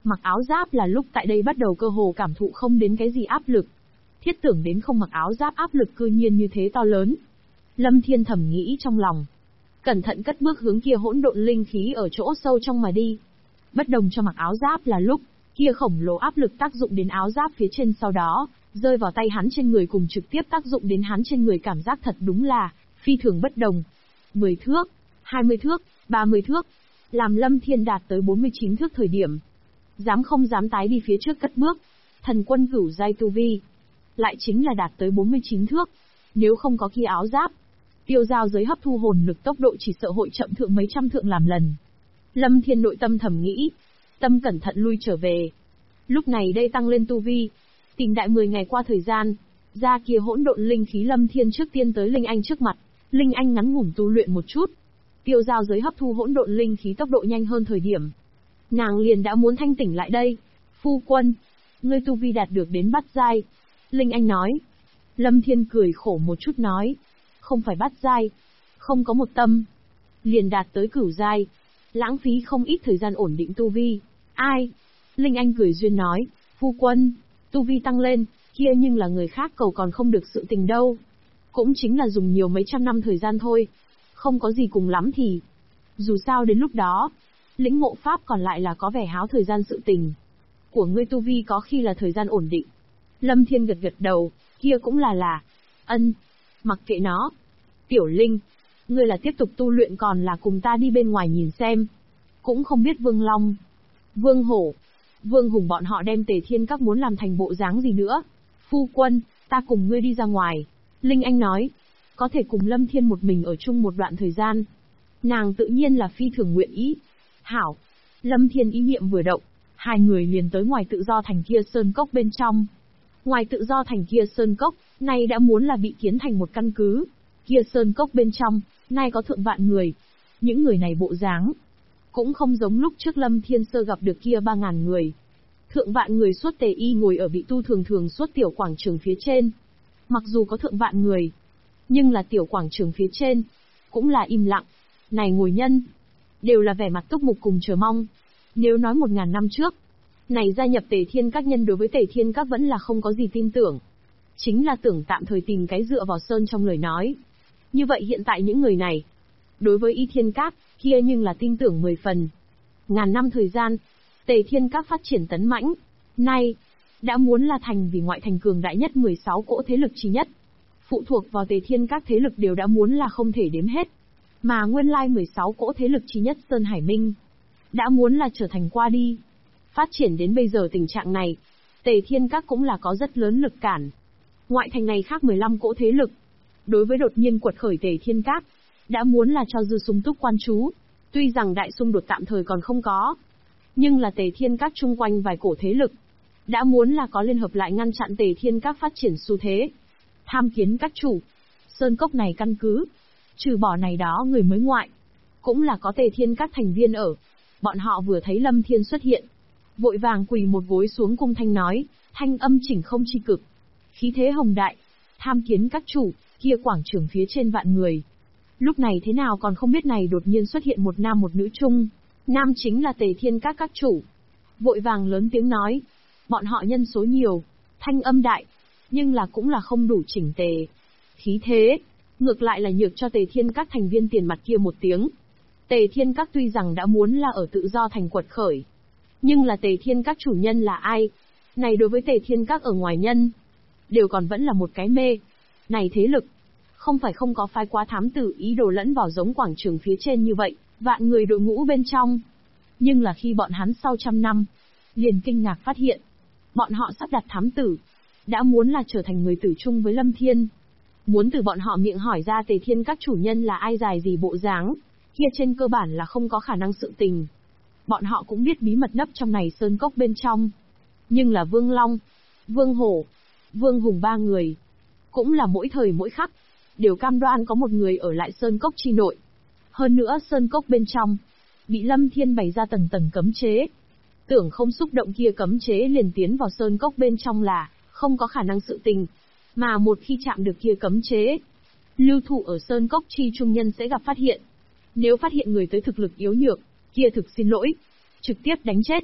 [SPEAKER 1] Mặc áo giáp là lúc tại đây bắt đầu cơ hồ cảm thụ không đến cái gì áp lực. Thiết tưởng đến không mặc áo giáp áp lực cư nhiên như thế to lớn. Lâm Thiên thầm nghĩ trong lòng. Cẩn thận cất bước hướng kia hỗn độn linh khí ở chỗ sâu trong mà đi. Bất đồng cho mặc áo giáp là lúc, kia khổng lồ áp lực tác dụng đến áo giáp phía trên sau đó, rơi vào tay hắn trên người cùng trực tiếp tác dụng đến hắn trên người cảm giác thật đúng là, phi thường bất đồng. 10 thước, 20 thước, 30 thước, làm Lâm Thiên đạt tới 49 thước thời điểm. Dám không dám tái đi phía trước cất bước, thần quân cửu giai tu vi. Lại chính là đạt tới 49 thước, nếu không có kia áo giáp. Tiêu giao giới hấp thu hồn lực tốc độ chỉ sợ hội chậm thượng mấy trăm thượng làm lần. Lâm Thiên nội tâm thầm nghĩ, tâm cẩn thận lui trở về. Lúc này đây tăng lên tu vi, tìm đại 10 ngày qua thời gian, ra kia hỗn độn linh khí Lâm Thiên trước tiên tới Linh Anh trước mặt, Linh Anh ngắn ngủn tu luyện một chút. Tiêu giao giới hấp thu hỗn độn linh khí tốc độ nhanh hơn thời điểm. Nàng liền đã muốn thanh tỉnh lại đây. Phu quân, ngươi tu vi đạt được đến bát giai. Linh Anh nói. Lâm Thiên cười khổ một chút nói. Không phải bát giai, không có một tâm. Liền đạt tới cửu giai. Lãng phí không ít thời gian ổn định tu vi. Ai? Linh Anh cười duyên nói. Phu quân, tu vi tăng lên, kia nhưng là người khác cầu còn không được sự tình đâu. Cũng chính là dùng nhiều mấy trăm năm thời gian thôi. Không có gì cùng lắm thì. Dù sao đến lúc đó, lĩnh ngộ pháp còn lại là có vẻ háo thời gian sự tình. Của ngươi tu vi có khi là thời gian ổn định. Lâm Thiên gật gật đầu, kia cũng là. Ân, mặc kệ nó. Tiểu Linh, ngươi là tiếp tục tu luyện còn là cùng ta đi bên ngoài nhìn xem. Cũng không biết Vương Long, Vương Hổ, Vương Hùng bọn họ đem Tề Thiên Các muốn làm thành bộ dáng gì nữa. Phu quân, ta cùng ngươi đi ra ngoài. Linh Anh nói, có thể cùng Lâm Thiên một mình ở chung một đoạn thời gian. Nàng tự nhiên là phi thường nguyện ý. Hảo. Lâm Thiên ý niệm vừa động, hai người liền tới ngoài tự do thành kia sơn cốc bên trong. Ngoài tự do thành kia sơn cốc, nay đã muốn là bị kiến thành một căn cứ. Kia sơn cốc bên trong, nay có thượng vạn người. Những người này bộ dáng, cũng không giống lúc trước Lâm Thiên Sơ gặp được kia 3.000 người. Thượng vạn người suốt tề y ngồi ở bị tu thường suốt tiểu quảng trường phía trên. Mặc dù có thượng vạn người, nhưng là tiểu quảng trường phía trên, cũng là im lặng. Này ngồi nhân, đều là vẻ mặt túc mục cùng chờ mong. Nếu nói 1.000 năm trước, này gia nhập Tề Thiên Các nhân đối với Tề Thiên Các vẫn là không có gì tin tưởng. Chính là tưởng tạm thời tìm cái dựa vào sơn trong lời nói. Như vậy hiện tại những người này, đối với Y Thiên Các, kia nhưng là tin tưởng 10 phần. Ngàn năm thời gian, Tề Thiên Các phát triển tấn mãnh. Nay, đã muốn là thành vì ngoại thành cường đại nhất 16 cỗ thế lực chi nhất. Phụ thuộc vào Tề Thiên Các thế lực đều đã muốn là không thể đếm hết. Mà nguyên lai 16 cỗ thế lực chi nhất Sơn Hải Minh, đã muốn là trở thành qua đi. Phát triển đến bây giờ tình trạng này, Tề Thiên Các cũng là có rất lớn lực cản. Ngoại thành này khác 15 cỗ thế lực. Đối với đột nhiên quật khởi Tề Thiên Các, đã muốn là cho dư sung túc quan chú. Tuy rằng đại xung đột tạm thời còn không có, nhưng là Tề Thiên Các chung quanh vài cổ thế lực, đã muốn là có liên hợp lại ngăn chặn Tề Thiên Các phát triển xu thế. Tham kiến các chủ, sơn cốc này căn cứ, trừ bỏ này đó người mới ngoại, cũng là có Tề Thiên Các thành viên ở. Bọn họ vừa thấy Lâm Thiên xuất hiện, vội vàng quỳ một gối xuống cung thanh nói, thanh âm chỉnh không chi cực, khí thế hồng đại. Tham kiến các chủ, kia quảng trường phía trên vạn người. Lúc này thế nào còn không biết này đột nhiên xuất hiện một nam một nữ chung. Nam chính là Tề Thiên Các chủ. Vội vàng lớn tiếng nói, bọn họ nhân số nhiều, thanh âm đại, nhưng là cũng là không đủ chỉnh tề. Khí thế, ngược lại là nhược cho Tề Thiên Các thành viên tiền mặt kia một tiếng. Tề Thiên Các tuy rằng đã muốn là ở tự do thành quật khởi, nhưng là Tề Thiên Các chủ nhân là ai? Này đối với Tề Thiên Các ở ngoài nhân, đều còn vẫn là một cái mê. Này thế lực, không phải không có phái quá thám tử ý đồ lẫn vào giống quảng trường phía trên như vậy, vạn người đội ngũ bên trong. Nhưng là khi bọn hắn sau trăm năm, liền kinh ngạc phát hiện, bọn họ sắp đặt thám tử, đã muốn là trở thành người tử chung với Lâm Thiên. Muốn từ bọn họ miệng hỏi ra Tề Thiên Các chủ nhân là ai dài gì bộ dáng, kia trên cơ bản là không có khả năng sự tình. Bọn họ cũng biết bí mật nấp trong này sơn cốc bên trong. Nhưng là Vương Long, Vương Hổ, Vương Hùng ba người, cũng là mỗi thời mỗi khắc, đều cam đoan có một người ở lại sơn cốc chi nội. Hơn nữa sơn cốc bên trong, bị Lâm Thiên bày ra tầng tầng cấm chế. Tưởng không xúc động kia cấm chế liền tiến vào sơn cốc bên trong là không có khả năng sự tình. Mà một khi chạm được kia cấm chế, lưu thủ ở sơn cốc chi trung nhân sẽ gặp phát hiện. Nếu phát hiện người tới thực lực yếu nhược, kia thực xin lỗi, trực tiếp đánh chết.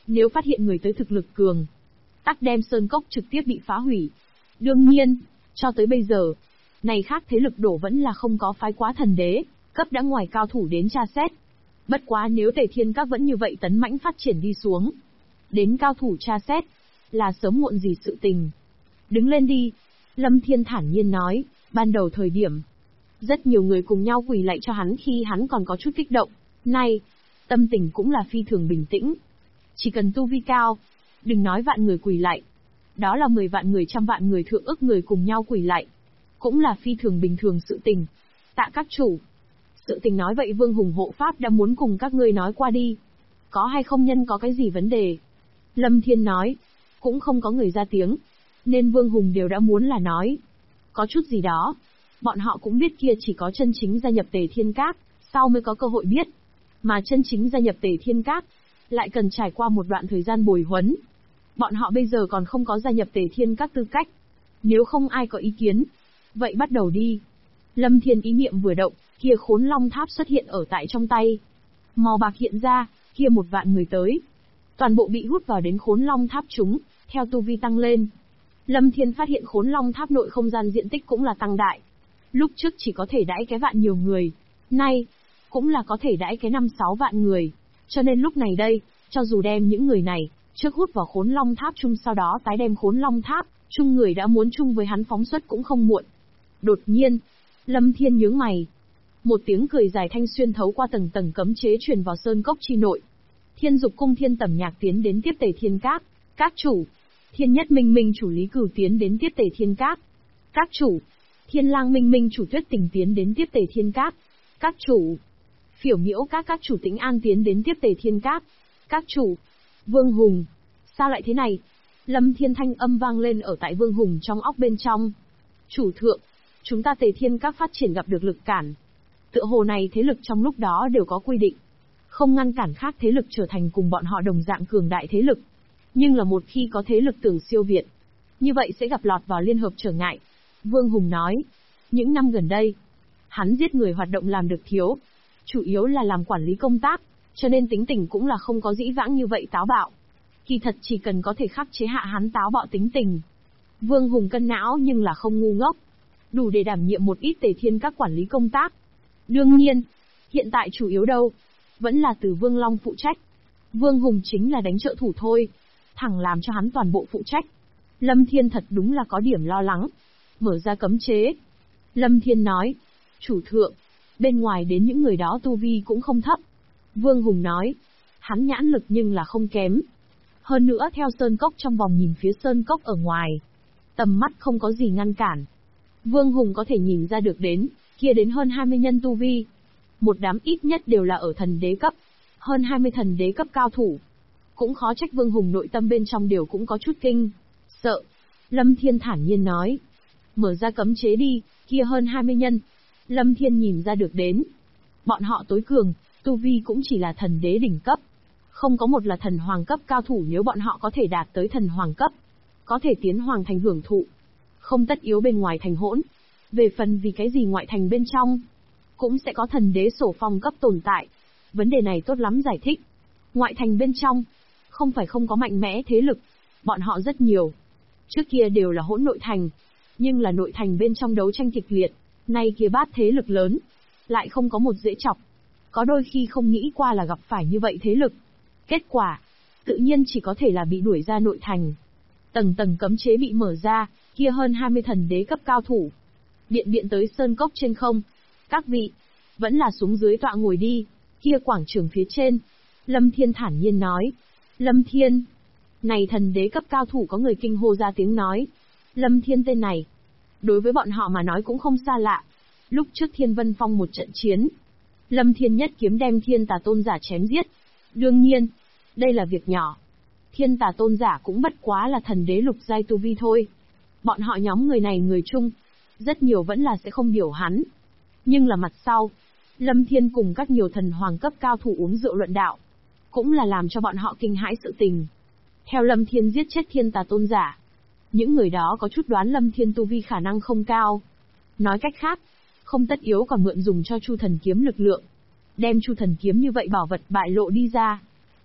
[SPEAKER 1] Nếu phát hiện người tới thực lực cường, tắc đem sơn cốc trực tiếp bị phá hủy. Đương nhiên, cho tới bây giờ, này khác thế lực đổ vẫn là không có phái quá thần đế, cấp đã ngoài cao thủ đến tra xét. Bất quá nếu Tề Thiên Các vẫn như vậy tấn mãnh phát triển đi xuống, đến cao thủ tra xét, là sớm muộn gì sự tình. Đứng lên đi, Lâm Thiên thản nhiên nói, ban đầu thời điểm, rất nhiều người cùng nhau quỳ lạy cho hắn khi hắn còn có chút kích động, nay, tâm tình cũng là phi thường bình tĩnh. Chỉ cần tu vi cao, đừng nói vạn người quỳ lạy, đó là 10 vạn người, 100 vạn người, thượng ức người cùng nhau quỳ lạy, cũng là phi thường bình thường sự tình. Tạ các chủ, sự tình nói vậy Vương Hùng hộ pháp đã muốn cùng các ngươi nói qua đi. Có hay không nhân có cái gì vấn đề? Lâm Thiên nói, cũng không có người ra tiếng, nên Vương Hùng đều đã muốn là nói. Có chút gì đó, bọn họ cũng biết kia chỉ có chân chính gia nhập Tề Thiên Các, sau mới có cơ hội biết. Mà chân chính gia nhập Tề Thiên Các, lại cần trải qua một đoạn thời gian bồi huấn. Bọn họ bây giờ còn không có gia nhập Tề Thiên Các tư cách. Nếu không ai có ý kiến, vậy bắt đầu đi. Lâm Thiên ý niệm vừa động, kia Khốn Long Tháp xuất hiện ở tại trong tay. Màu bạc hiện ra, kia 1 vạn người tới. Toàn bộ bị hút vào đến Khốn Long Tháp chúng, theo tu vi tăng lên. Lâm Thiên phát hiện Khốn Long Tháp nội không gian diện tích cũng là tăng đại. Lúc trước chỉ có thể đãi cái vạn nhiều người, nay, cũng là có thể đãi cái 5-6 vạn người. Cho nên lúc này đây, cho dù đem những người này, trước hút vào Khốn Long Tháp chung sau đó tái đem Khốn Long Tháp, chung người đã muốn chung với hắn phóng xuất cũng không muộn. Đột nhiên, Lâm Thiên nhướng mày. Một tiếng cười dài thanh xuyên thấu qua tầng tầng cấm chế truyền vào sơn cốc chi nội. Thiên Dục Cung Thiên Tẩm Nhạc tiến đến tiếp Tề Thiên Các. Các chủ. Thiên Nhất Minh Minh chủ Lý Cửu tiến đến tiếp Tề Thiên Các. Các chủ. Thiên Lang Minh Minh chủ Tuyết Tình tiến đến tiếp Tề Thiên Các. Các chủ. Phiểu Miễu các chủ Tĩnh An tiến đến tiếp Tề Thiên Các. Các chủ. Vương Hùng. Sao lại thế này? Lâm Thiên thanh âm vang lên ở tại Vương Hùng trong óc bên trong. Chủ thượng, chúng ta Tề Thiên Các phát triển gặp được lực cản. Tựa hồ này thế lực trong lúc đó đều có quy định, không ngăn cản khác thế lực trở thành cùng bọn họ đồng dạng cường đại thế lực. Nhưng là một khi có thế lực tưởng siêu việt, như vậy sẽ gặp lọt vào liên hợp trở ngại. Vương Hùng nói, những năm gần đây, hắn giết người hoạt động làm được thiếu, chủ yếu là làm quản lý công tác, cho nên tính tình cũng là không có dĩ vãng như vậy táo bạo. Kỳ thật chỉ cần có thể khắc chế hạ hắn táo bạo tính tình. Vương Hùng cân não nhưng là không ngu ngốc, đủ để đảm nhiệm một ít Tề Thiên Các quản lý công tác. Đương nhiên, hiện tại chủ yếu đâu, vẫn là từ Vương Long phụ trách. Vương Hùng chính là đánh trợ thủ thôi, thẳng làm cho hắn toàn bộ phụ trách. Lâm Thiên thật đúng là có điểm lo lắng. Mở ra cấm chế. Lâm Thiên nói, chủ thượng, bên ngoài đến những người đó tu vi cũng không thấp. Vương Hùng nói, hắn nhãn lực nhưng là không kém. Hơn nữa theo sơn cốc trong vòng nhìn phía sơn cốc ở ngoài, tầm mắt không có gì ngăn cản. Vương Hùng có thể nhìn ra được đến, kia đến hơn 20 nhân tu vi. Một đám ít nhất đều là ở thần đế cấp, hơn 20 thần đế cấp cao thủ. Cũng khó trách Vương Hùng nội tâm bên trong đều cũng có chút kinh sợ. Lâm Thiên thản nhiên nói, mở ra cấm chế đi, kia hơn 20 nhân. Lâm Thiên nhìn ra được đến, bọn họ tối cường, tu vi cũng chỉ là thần đế đỉnh cấp. Không có một là thần hoàng cấp cao thủ, nếu bọn họ có thể đạt tới thần hoàng cấp, có thể tiến hoàng thành hưởng thụ. Không tất yếu bên ngoài thành hỗn. Về phần vì cái gì ngoại thành bên trong, cũng sẽ có thần đế sổ phong cấp tồn tại. Vấn đề này tốt lắm giải thích. Ngoại thành bên trong, không phải không có mạnh mẽ thế lực, bọn họ rất nhiều. Trước kia đều là hỗn nội thành, nhưng là nội thành bên trong đấu tranh kịch liệt, nay kia bát thế lực lớn, lại không có một dễ chọc. Có đôi khi không nghĩ qua là gặp phải như vậy thế lực. Kết quả, tự nhiên chỉ có thể là bị đuổi ra nội thành. Tầng tầng cấm chế bị mở ra, kia hơn 20 thần đế cấp cao thủ. Điện tới sơn cốc trên không. Các vị, vẫn là xuống dưới tọa ngồi đi, kia quảng trường phía trên. Lâm Thiên thản nhiên nói. Lâm Thiên. Này thần đế cấp cao thủ có người kinh hô ra tiếng nói. Lâm Thiên tên này, đối với bọn họ mà nói cũng không xa lạ. Lúc trước Thiên Vân Phong một trận chiến, Lâm Thiên nhất kiếm đem Thiên Tà Tôn giả chém giết. Đương nhiên, đây là việc nhỏ. Thiên Tà Tôn giả cũng bất quá là thần đế lục giai tu vi thôi. Bọn họ nhóm người này người chung, rất nhiều vẫn là sẽ không biểu hắn. Nhưng là mặt sau, Lâm Thiên cùng các nhiều thần hoàng cấp cao thủ uống rượu luận đạo, cũng là làm cho bọn họ kinh hãi sự tình. Theo Lâm Thiên giết chết Thiên Tà Tôn giả, những người đó có chút đoán Lâm Thiên tu vi khả năng không cao. Nói cách khác, không tất yếu còn mượn dùng cho Chu Thần Kiếm lực lượng, đem Chu Thần Kiếm như vậy bảo vật bại lộ đi ra.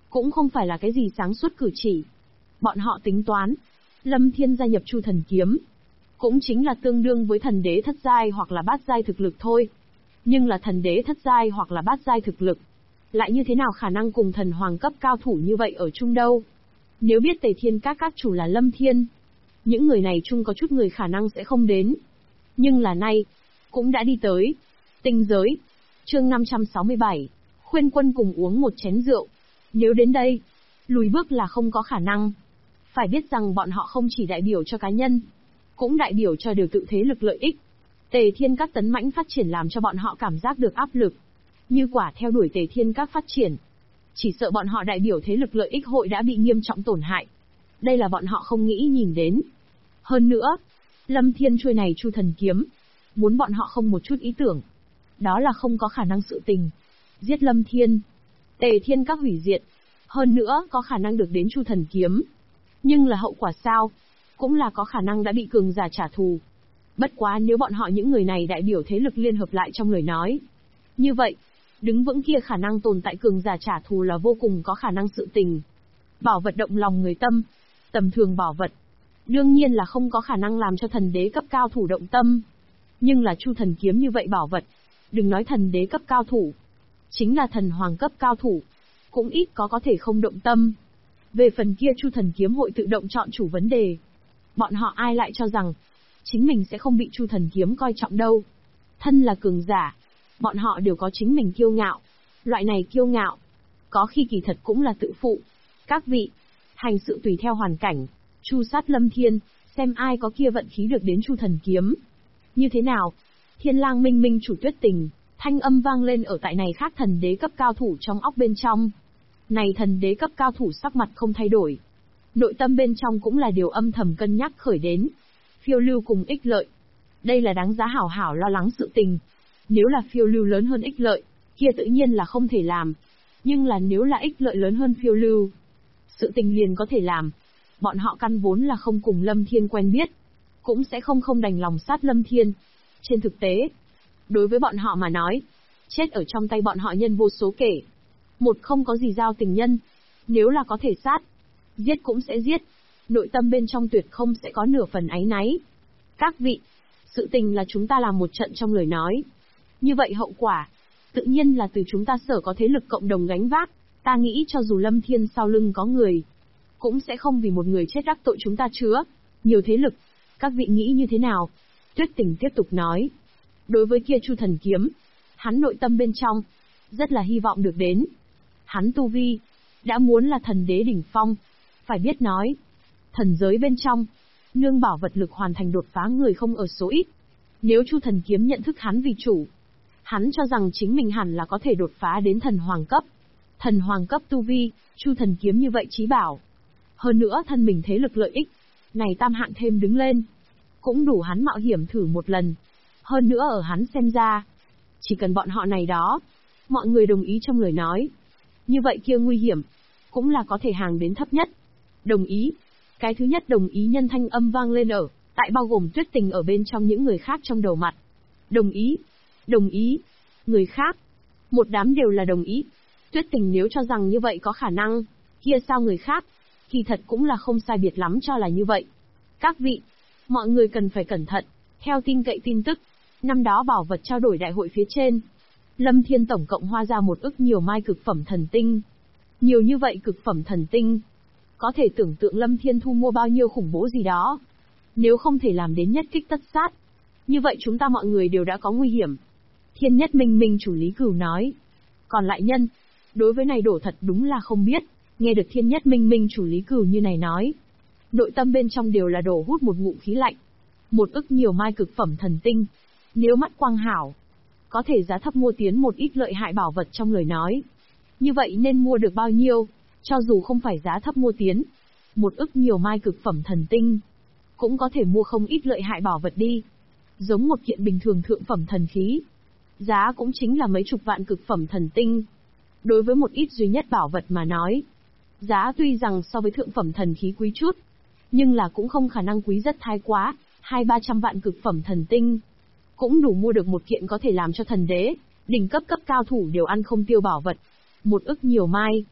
[SPEAKER 1] cũng không phải là cái gì sáng suốt cử chỉ. Bọn họ tính toán, Lâm Thiên gia nhập Chu Thần Kiếm, cũng chính là tương đương với thần đế thất giai hoặc là bát giai thực lực thôi. Nhưng là thần đế thất giai hoặc là bát giai thực lực, lại như thế nào khả năng cùng thần hoàng cấp cao thủ như vậy ở chung đâu. Nếu biết Tề Thiên các chủ là Lâm Thiên, những người này chung có chút người khả năng sẽ không đến. Nhưng là nay, cũng đã đi tới. Tinh giới. Chương 567. Khuyên quân cùng uống một chén rượu. Nếu đến đây, lùi bước là không có khả năng. Phải biết rằng bọn họ không chỉ đại biểu cho cá nhân, cũng đại biểu cho điều tự thế lực lợi ích. Tề Thiên các tấn mãnh phát triển làm cho bọn họ cảm giác được áp lực. Như quả theo đuổi Tề Thiên các phát triển, chỉ sợ bọn họ đại biểu thế lực lợi ích hội đã bị nghiêm trọng tổn hại. Đây là bọn họ không nghĩ nhìn đến. Hơn nữa, Lâm Thiên chuôi này Chu Thần Kiếm, muốn bọn họ không một chút ý tưởng. Đó là không có khả năng sự tình. Giết Lâm Thiên, Tề Thiên các hủy diệt, hơn nữa có khả năng được đến Chu Thần Kiếm. Nhưng là hậu quả sao? Cũng là có khả năng đã bị cường giả trả thù. Bất quá nếu bọn họ những người này đại biểu thế lực liên hợp lại trong lời nói. Như vậy, đứng vững kia khả năng tồn tại cường giả trả thù là vô cùng có khả năng sự tình. Bảo vật động lòng người tâm. Tầm thường bảo vật, đương nhiên là không có khả năng làm cho thần đế cấp cao thủ động tâm. Nhưng là Chu Thần Kiếm như vậy bảo vật, đừng nói thần đế cấp cao thủ, chính là thần hoàng cấp cao thủ, cũng ít có thể không động tâm. Về phần kia Chu Thần Kiếm hội tự động chọn chủ vấn đề. Bọn họ ai lại cho rằng, chính mình sẽ không bị Chu Thần Kiếm coi trọng đâu. Thân là cường giả, bọn họ đều có chính mình kiêu ngạo. Loại này kiêu ngạo, có khi kỳ thật cũng là tự phụ. Các vị, hành sự tùy theo hoàn cảnh, chu sát Lâm Thiên, xem ai có kia vận khí được đến Chu Thần Kiếm. Như thế nào? Thiên Lang Minh Minh chủ Tuyết Tình, thanh âm vang lên ở tại này khác thần đế cấp cao thủ trong óc bên trong. Này thần đế cấp cao thủ sắc mặt không thay đổi. Nội tâm bên trong cũng là điều âm thầm cân nhắc khởi đến. Phiêu lưu cùng ích lợi. Đây là đáng giá hảo hảo lo lắng sự tình. Nếu là phiêu lưu lớn hơn ích lợi, kia tự nhiên là không thể làm. Nhưng là nếu là ích lợi lớn hơn phiêu lưu, sự tình liền có thể làm. Bọn họ căn vốn là không cùng Lâm Thiên quen biết, cũng sẽ không đành lòng sát Lâm Thiên. Trên thực tế, đối với bọn họ mà nói, chết ở trong tay bọn họ nhân vô số kể. Một không có gì giao tình nhân, nếu là có thể sát, giết cũng sẽ giết. Nội tâm bên trong tuyệt không sẽ có nửa phần áy náy. Các vị, sự tình là chúng ta làm một trận trong lời nói. Như vậy hậu quả, tự nhiên là từ chúng ta sở có thế lực cộng đồng gánh vác. Ta nghĩ cho dù Lâm Thiên sau lưng có người, cũng sẽ không vì một người chết đắc tội chúng ta chứa. Nhiều thế lực, các vị nghĩ như thế nào? Tuyết Tình tiếp tục nói. Đối với kia Chu Thần Kiếm, hắn nội tâm bên trong, rất là hy vọng được đến. Hắn tu vi, đã muốn là thần đế đỉnh phong. Phải biết nói, thần giới bên trong, nương bảo vật lực hoàn thành đột phá người không ở số ít. Nếu Chu Thần Kiếm nhận thức hắn vì chủ, hắn cho rằng chính mình hẳn là có thể đột phá đến thần hoàng cấp. Thần hoàng cấp tu vi, Chu Thần Kiếm như vậy chí bảo. Hơn nữa thân mình thế lực lợi ích, này tam hạng thêm đứng lên, cũng đủ hắn mạo hiểm thử một lần. Hơn nữa ở hắn xem ra, chỉ cần bọn họ này đó, mọi người đồng ý trong lời nói. Như vậy kia nguy hiểm, cũng là có thể hàng đến thấp nhất. Đồng ý. Cái thứ nhất đồng ý nhân thanh âm vang lên ở, tại bao gồm Tuyết Tình ở bên trong những người khác trong đầu mặt. Đồng ý. Đồng ý. Người khác. Một đám đều là đồng ý. Tuyết Tình nếu cho rằng như vậy có khả năng, kia sao người khác? Kỳ thật cũng là không sai biệt lắm cho là như vậy. Các vị, mọi người cần phải cẩn thận. Theo tin cậy tin tức, năm đó bảo vật trao đổi đại hội phía trên, Lâm Thiên tổng cộng hoa ra 1 ức nhiều mai cực phẩm thần tinh. Nhiều như vậy cực phẩm thần tinh, có thể tưởng tượng Lâm Thiên thu mua bao nhiêu khủng bố gì đó. Nếu không thể làm đến nhất kích tất sát, như vậy chúng ta mọi người đều đã có nguy hiểm. Thiên Nhất Minh Minh chủ Lý Cửu nói. Còn lại nhân, đối với này đổ thật đúng là không biết. Nghe được Thiên Nhất Minh Minh chủ Lý Cửu như này nói, nội tâm bên trong đều là đổ hút một ngụm khí lạnh. 1 ức nhiều mai cực phẩm thần tinh, nếu mắt quang hảo, có thể giá thấp mua tiến một ít lợi hại bảo vật trong lời nói. Như vậy nên mua được bao nhiêu? Cho dù không phải giá thấp mua tiến, 1 ức nhiều mai cực phẩm thần tinh, cũng có thể mua không ít lợi hại bảo vật đi. Giống một kiện bình thường thượng phẩm thần khí, giá cũng chính là mấy chục vạn cực phẩm thần tinh. Đối với một ít duy nhất bảo vật mà nói, giá tuy rằng so với thượng phẩm thần khí quý chút, nhưng là cũng không khả năng quý rất thái quá. 200-300 vạn cực phẩm thần tinh, cũng đủ mua được một kiện có thể làm cho thần đế, đỉnh cấp cao thủ đều ăn không tiêu bảo vật. 1 ức nhiều mai,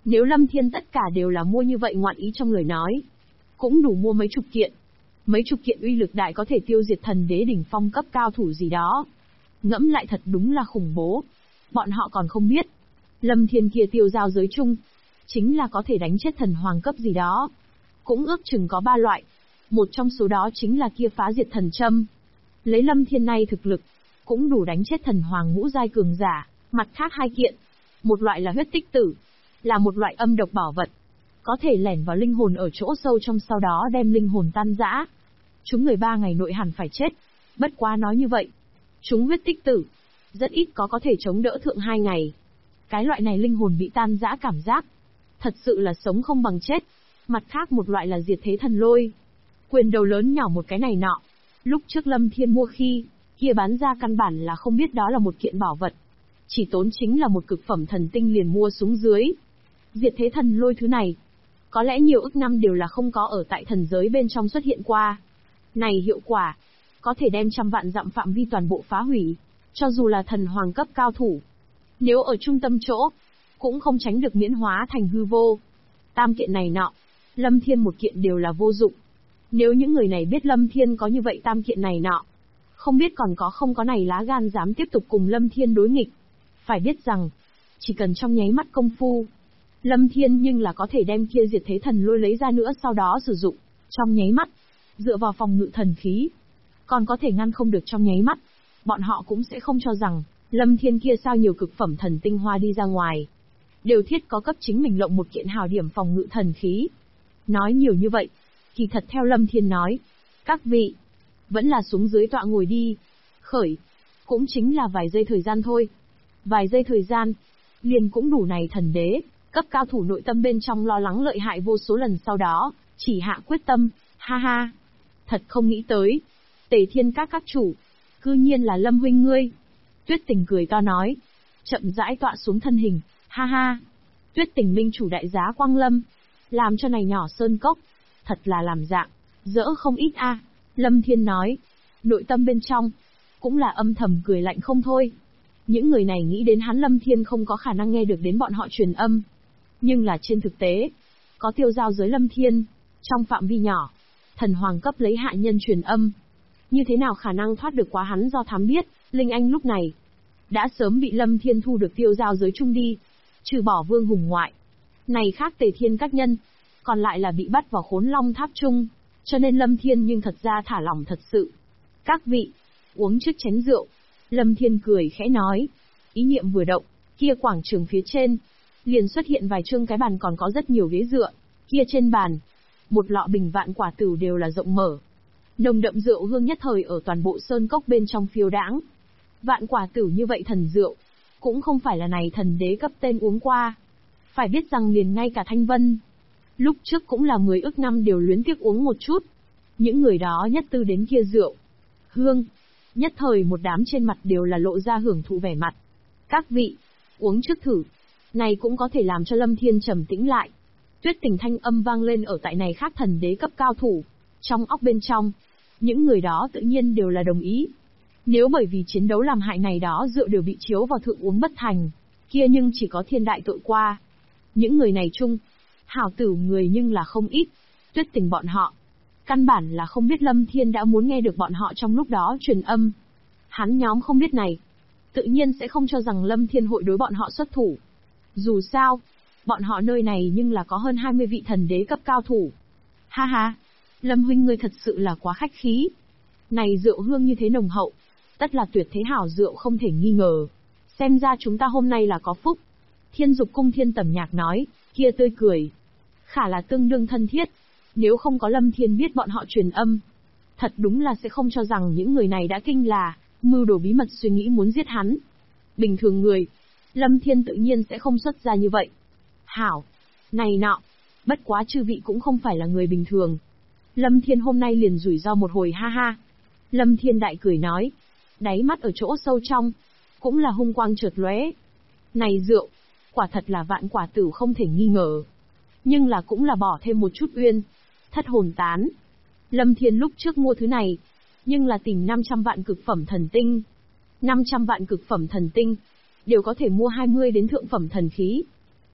[SPEAKER 1] Nếu Lâm Thiên tất cả đều là mua như vậy ngoạn ý trong lời nói, cũng đủ mua mấy chục kiện. Mấy chục kiện uy lực đại có thể tiêu diệt thần đế đỉnh phong cấp cao thủ gì đó. Ngẫm lại thật đúng là khủng bố. Bọn họ còn không biết, Lâm Thiên kia tiêu giao giới chung, chính là có thể đánh chết thần hoàng cấp gì đó. Cũng ước chừng có 3 loại. Một trong số đó chính là kia phá diệt thần châm. Lấy Lâm Thiên này thực lực, cũng đủ đánh chết thần hoàng ngũ giai cường giả. Mặt khác 2 kiện. Một loại là huyết tích tử, là một loại âm độc bảo vật. Có thể lẻn vào linh hồn ở chỗ sâu trong sau đó đem linh hồn tan rã. Chúng người 3 ngày nội hẳn phải chết. Bất quá nói như vậy, chúng huyết tích tử, rất ít có thể chống đỡ thượng 2 ngày. Cái loại này linh hồn bị tan rã cảm giác, thật sự là sống không bằng chết. Mặt khác một loại là diệt thế thần lôi. Quyền đầu lớn nhỏ một cái này nọ. Lúc trước Lâm Thiên mua khi, kia bán ra căn bản là không biết đó là một kiện bảo vật. Chỉ tốn chính là một cực phẩm thần tinh liền mua xuống dưới. Diệt thế thần lôi thứ này, có lẽ nhiều ức năm đều là không có ở tại thần giới bên trong xuất hiện qua. Này hiệu quả, có thể đem trăm vạn dặm phạm vi toàn bộ phá hủy, cho dù là thần hoàng cấp cao thủ. Nếu ở trung tâm chỗ, cũng không tránh được miễn hóa thành hư vô. Tam kiện này nọ, Lâm Thiên một kiện đều là vô dụng. Nếu những người này biết Lâm Thiên có như vậy tam kiện này nọ, không biết còn có không có này lá gan dám tiếp tục cùng Lâm Thiên đối nghịch. Phải biết rằng, chỉ cần trong nháy mắt công phu, Lâm Thiên nhưng là có thể đem kia diệt thế thần lôi lấy ra nữa sau đó sử dụng, trong nháy mắt, dựa vào phòng ngự thần khí, còn có thể ngăn không được trong nháy mắt. Bọn họ cũng sẽ không cho rằng, Lâm Thiên kia sao nhiều cực phẩm thần tinh hoa đi ra ngoài. Đều thiết có cấp chính mình lộng một kiện hào điểm phòng ngự thần khí. Nói nhiều như vậy, kỳ thật theo Lâm Thiên nói, các vị, vẫn là xuống dưới tọa ngồi đi. Khởi, cũng chính là vài giây thời gian thôi. Vài giây thời gian, liền cũng đủ này thần đế, cấp cao thủ nội tâm bên trong lo lắng lợi hại vô số lần sau đó, chỉ hạ quyết tâm, ha ha. Thật không nghĩ tới, Tề Thiên các chủ, cư nhiên là Lâm huynh ngươi. Tuyết Tình cười to nói, chậm rãi tọa xuống thân hình, ha ha. Tuyết Tình minh chủ đại giá Quang Lâm, làm cho này nhỏ sơn cốc, thật là làm dạng, dỡ không ít a. Lâm Thiên nói, nội tâm bên trong, cũng là âm thầm cười lạnh không thôi. Những người này nghĩ đến hắn Lâm Thiên không có khả năng nghe được đến bọn họ truyền âm. Nhưng là trên thực tế, có tiêu giao giới Lâm Thiên, trong phạm vi nhỏ, thần hoàng cấp lấy hạ nhân truyền âm. Như thế nào khả năng thoát được quá hắn do thám biết, Linh Anh lúc này, đã sớm bị Lâm Thiên thu được tiêu giao giới chung đi, trừ bỏ Vương Hùng ngoại. Này khác Tề Thiên các nhân, còn lại là bị bắt vào Khốn Long Tháp chung, cho nên Lâm Thiên nhưng thật ra thả lỏng thật sự. Các vị, uống trước chén rượu. Lâm Thiên cười khẽ nói, ý niệm vừa động, kia quảng trường phía trên, liền xuất hiện vài trương cái bàn còn có rất nhiều ghế dựa, kia trên bàn, một lọ bình vạn quả tửu đều là rộng mở. Nồng đậm rượu hương nhất thời ở toàn bộ sơn cốc bên trong phiêu đãng. Vạn quả tửu như vậy thần rượu, cũng không phải là này thần đế cấp tên uống qua. Phải biết rằng liền ngay cả Thanh Vân, lúc trước cũng là 10 ức năm đều luyến tiếc uống một chút. Những người đó nhất tư đến kia rượu, hương, nhất thời một đám trên mặt đều là lộ ra hưởng thụ vẻ mặt. Các vị, uống trước thử. Này cũng có thể làm cho Lâm Thiên trầm tĩnh lại. Tuyết Tình thanh âm vang lên ở tại này khác thần đế cấp cao thủ. Trong óc bên trong, những người đó tự nhiên đều là đồng ý. Nếu bởi vì chiến đấu làm hại này đó rượu đều bị chiếu vào thượng uống bất thành, kia nhưng chỉ có thiên đại tội qua. Những người này chung, hảo tử người nhưng là không ít. Tuyết Tình bọn họ, căn bản là không biết Lâm Thiên đã muốn nghe được bọn họ trong lúc đó truyền âm. Hắn nhóm không biết này, tự nhiên sẽ không cho rằng Lâm Thiên hội đối bọn họ xuất thủ. Dù sao, bọn họ nơi này nhưng là có hơn 20 vị thần đế cấp cao thủ. Ha ha, Lâm huynh ngươi thật sự là quá khách khí. Này rượu hương như thế nồng hậu, tất là tuyệt thế hảo rượu không thể nghi ngờ. Xem ra chúng ta hôm nay là có phúc. Thiên Dục Cung Thiên Tầm Nhạc nói, kia tươi cười, khả là tương đương thân thiết. Nếu không có Lâm Thiên biết bọn họ truyền âm, thật đúng là sẽ không cho rằng những người này đã kinh là mưu đồ bí mật suy nghĩ muốn giết hắn. Bình thường người, Lâm Thiên tự nhiên sẽ không xuất ra như vậy. Hảo, này nọ, bất quá chư vị cũng không phải là người bình thường. Lâm Thiên hôm nay liền rủi ro một hồi ha ha. Lâm Thiên đại cười nói, đáy mắt ở chỗ sâu trong, cũng là hung quang chợt lóe. Này rượu, quả thật là vạn quả tửu không thể nghi ngờ. Nhưng là cũng là bỏ thêm một chút uyên, thất hồn tán. Lâm Thiên lúc trước mua thứ này, nhưng là tìm 500 vạn cực phẩm thần tinh. 500 vạn cực phẩm thần tinh, đều có thể mua 20 đến thượng phẩm thần khí.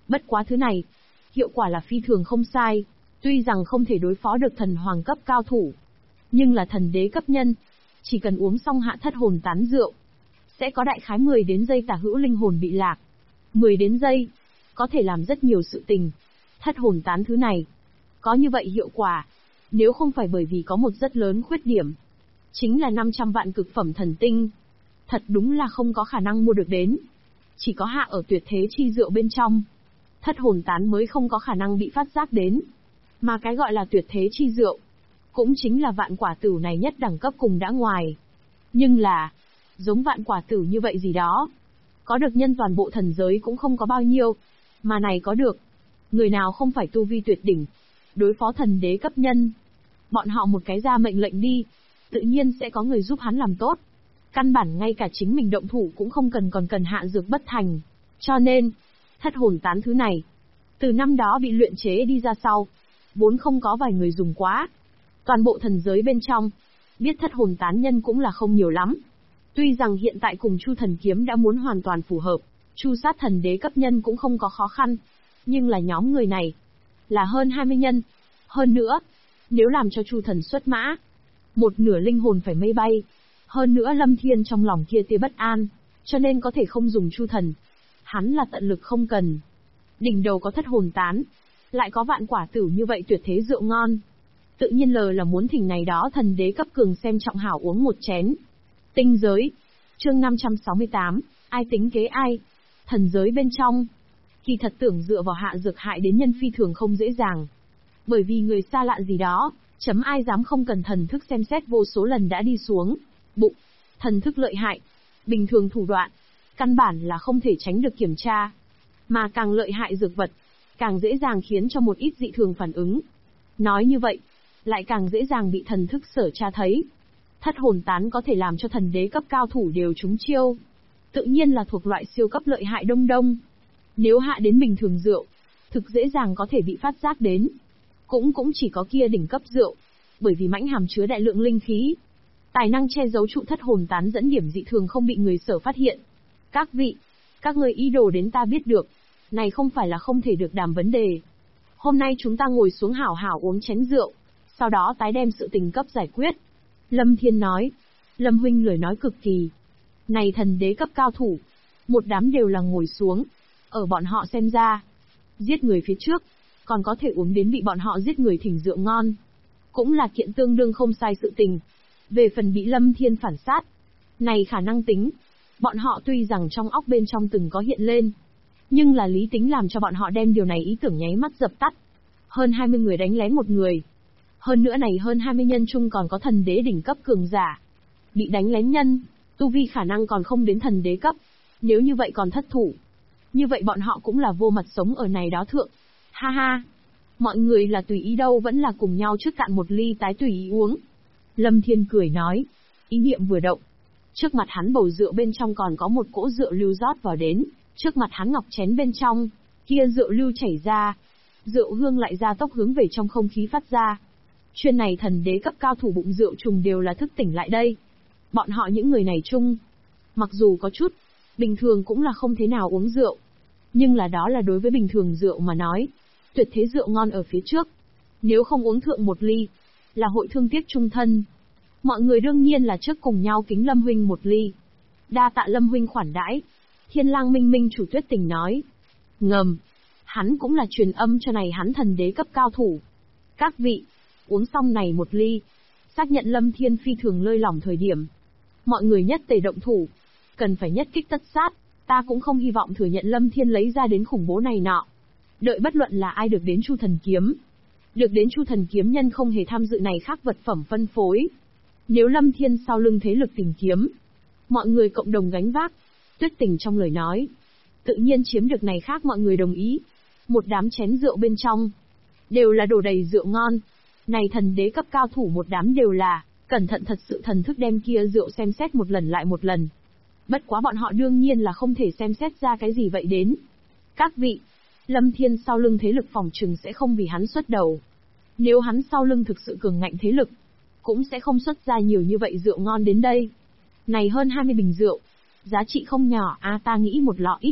[SPEAKER 1] Bất quá thứ này, hiệu quả là phi thường không sai, tuy rằng không thể đối phó được thần hoàng cấp cao thủ, nhưng là thần đế cấp nhân, chỉ cần uống xong hạ thất hồn tán rượu, sẽ có đại khái 10 đến giây tả hữu linh hồn bị lạc. 10 đến giây, có thể làm rất nhiều sự tình. Thất hồn tán thứ này, có như vậy hiệu quả, nếu không phải bởi vì có một rất lớn khuyết điểm, chính là 500 vạn cực phẩm thần tinh. Thật đúng là không có khả năng mua được đến. Chỉ có hạ ở tuyệt thế chi rượu bên trong, thất hồn tán mới không có khả năng bị phát giác đến. Mà cái gọi là tuyệt thế chi rượu, cũng chính là vạn quả tử này nhất đẳng cấp cùng đã ngoài. Nhưng là, giống vạn quả tử như vậy gì đó, có được nhân toàn bộ thần giới cũng không có bao nhiêu, mà này có được. Người nào không phải tu vi tuyệt đỉnh, đối phó thần đế cấp nhân, bọn họ một cái ra mệnh lệnh đi, tự nhiên sẽ có người giúp hắn làm tốt. Căn bản ngay cả chính mình động thủ cũng không cần, còn cần hạ dược bất thành. Cho nên, thất hồn tán thứ này, từ năm đó bị luyện chế đi ra sau, vốn không có vài người dùng quá. Toàn bộ thần giới bên trong, biết thất hồn tán nhân cũng là không nhiều lắm. Tuy rằng hiện tại cùng Chu Thần Kiếm đã muốn hoàn toàn phù hợp, chu sát thần đế cấp nhân cũng không có khó khăn. Nhưng là nhóm người này, là hơn 20 nhân. Hơn nữa, nếu làm cho Chu Thần xuất mã, một nửa linh hồn phải mây bay. Hơn nữa Lâm Thiên trong lòng kia tia bất an, cho nên có thể không dùng Chu Thần. Hắn là tận lực không cần. Đỉnh đầu có thất hồn tán, lại có vạn quả tử như vậy tuyệt thế rượu ngon. Tự nhiên là muốn thỉnh này đó thần đế cấp cường xem trọng hảo uống một chén. Tinh giới. Chương 568, ai tính kế ai? Thần giới bên trong. Kỳ thật tưởng dựa vào hạ dược hại đến nhân phi thường không dễ dàng. Bởi vì người xa lạ gì đó, ai dám không cần thần thức xem xét vô số lần đã đi xuống. Bụng, thần thức lợi hại. Bình thường thủ đoạn, căn bản là không thể tránh được kiểm tra. Mà càng lợi hại dược vật, càng dễ dàng khiến cho một ít dị thường phản ứng. Nói như vậy, lại càng dễ dàng bị thần thức sở tra thấy. Thất hồn tán có thể làm cho thần đế cấp cao thủ đều trúng chiêu. Tự nhiên là thuộc loại siêu cấp lợi hại đông đông. Nếu hạ đến bình thường rượu, thực dễ dàng có thể bị phát giác đến. Cũng chỉ có kia đỉnh cấp rượu, bởi vì mãnh hàm chứa đại lượng linh khí. Tài năng che giấu trụ thất hồn tán dẫn điểm dị thường không bị người sở phát hiện. Các vị, các người ý đồ đến ta biết được, này không phải là không thể được đàm vấn đề. Hôm nay chúng ta ngồi xuống hảo hảo uống chén rượu, sau đó tái đem sự tình cấp giải quyết. Lâm Thiên nói. Lâm huynh lời nói cực kỳ. Này thần đế cấp cao thủ, một đám đều là ngồi xuống. Ở bọn họ xem ra, giết người phía trước, còn có thể uống đến bị bọn họ giết người thỉnh rượu ngon. Cũng là kiện tương đương không sai sự tình. Về phần bị Lâm Thiên phản sát, này khả năng tính, bọn họ tuy rằng trong óc bên trong từng có hiện lên, nhưng là lý tính làm cho bọn họ đem điều này ý tưởng nháy mắt dập tắt. Hơn 20 người đánh lén một người. Hơn nữa này hơn 20 nhân chung còn có thần đế đỉnh cấp cường giả. Bị đánh lén nhân, tu vi khả năng còn không đến thần đế cấp. Nếu như vậy còn thất thủ, như vậy bọn họ cũng là vô mặt sống ở này đó thượng. Ha ha, mọi người là tùy ý đâu vẫn là cùng nhau trước cạn một ly tái tùy ý uống. Lâm Thiên cười nói, ý niệm vừa động. Trước mặt hắn bầu rượu bên trong còn có một cỗ rượu lưu rót vào đến, trước mặt hắn ngọc chén bên trong, kia rượu lưu chảy ra. Rượu hương lại ra tốc hướng về trong không khí phát ra. Chuyên này thần đế cấp cao thủ bụng rượu trùng đều là thức tỉnh lại đây. Bọn họ những người này chung, mặc dù có chút, bình thường cũng là không thế nào uống rượu. Nhưng là đó là đối với bình thường rượu mà nói. Tuyệt thế rượu ngon ở phía trước. Nếu không uống thượng một ly, là hội thương tiếc chung thân. Mọi người đương nhiên là trước cùng nhau kính Lâm huynh một ly. Đa tạ Lâm huynh khoản đãi. Thiên Lang Minh Minh chủ Tuyết Tình nói. Ngầm, hắn cũng là truyền âm cho này hắn thần đế cấp cao thủ. Các vị, uống xong này một ly, xác nhận Lâm Thiên phi thường lơi lỏng thời điểm. Mọi người nhất tề động thủ, cần phải nhất kích tất sát, ta cũng không hy vọng thừa nhận Lâm Thiên lấy ra đến khủng bố này nọ. Đợi bất luận là ai được đến Chu Thần Kiếm. Được đến Chu Thần Kiếm nhân không hề tham dự này khác vật phẩm phân phối. Nếu Lâm Thiên sau lưng thế lực tìm kiếm, mọi người cộng đồng gánh vác. Tuyết Tình trong lời nói, tự nhiên chiếm được này khác mọi người đồng ý. Một đám chén rượu bên trong, đều là đổ đầy rượu ngon. Này thần đế cấp cao thủ một đám đều là, cẩn thận thật sự thần thức đem kia rượu xem xét một lần lại một lần. Bất quá bọn họ đương nhiên là không thể xem xét ra cái gì vậy đến. Các vị, Lâm Thiên sau lưng thế lực phòng trừng sẽ không vì hắn xuất đầu. Nếu hắn sau lưng thực sự cường ngạnh thế lực, cũng sẽ không xuất ra nhiều như vậy rượu ngon đến đây. Này hơn 20 bình rượu, giá trị không nhỏ ta nghĩ một lọ ít nhất,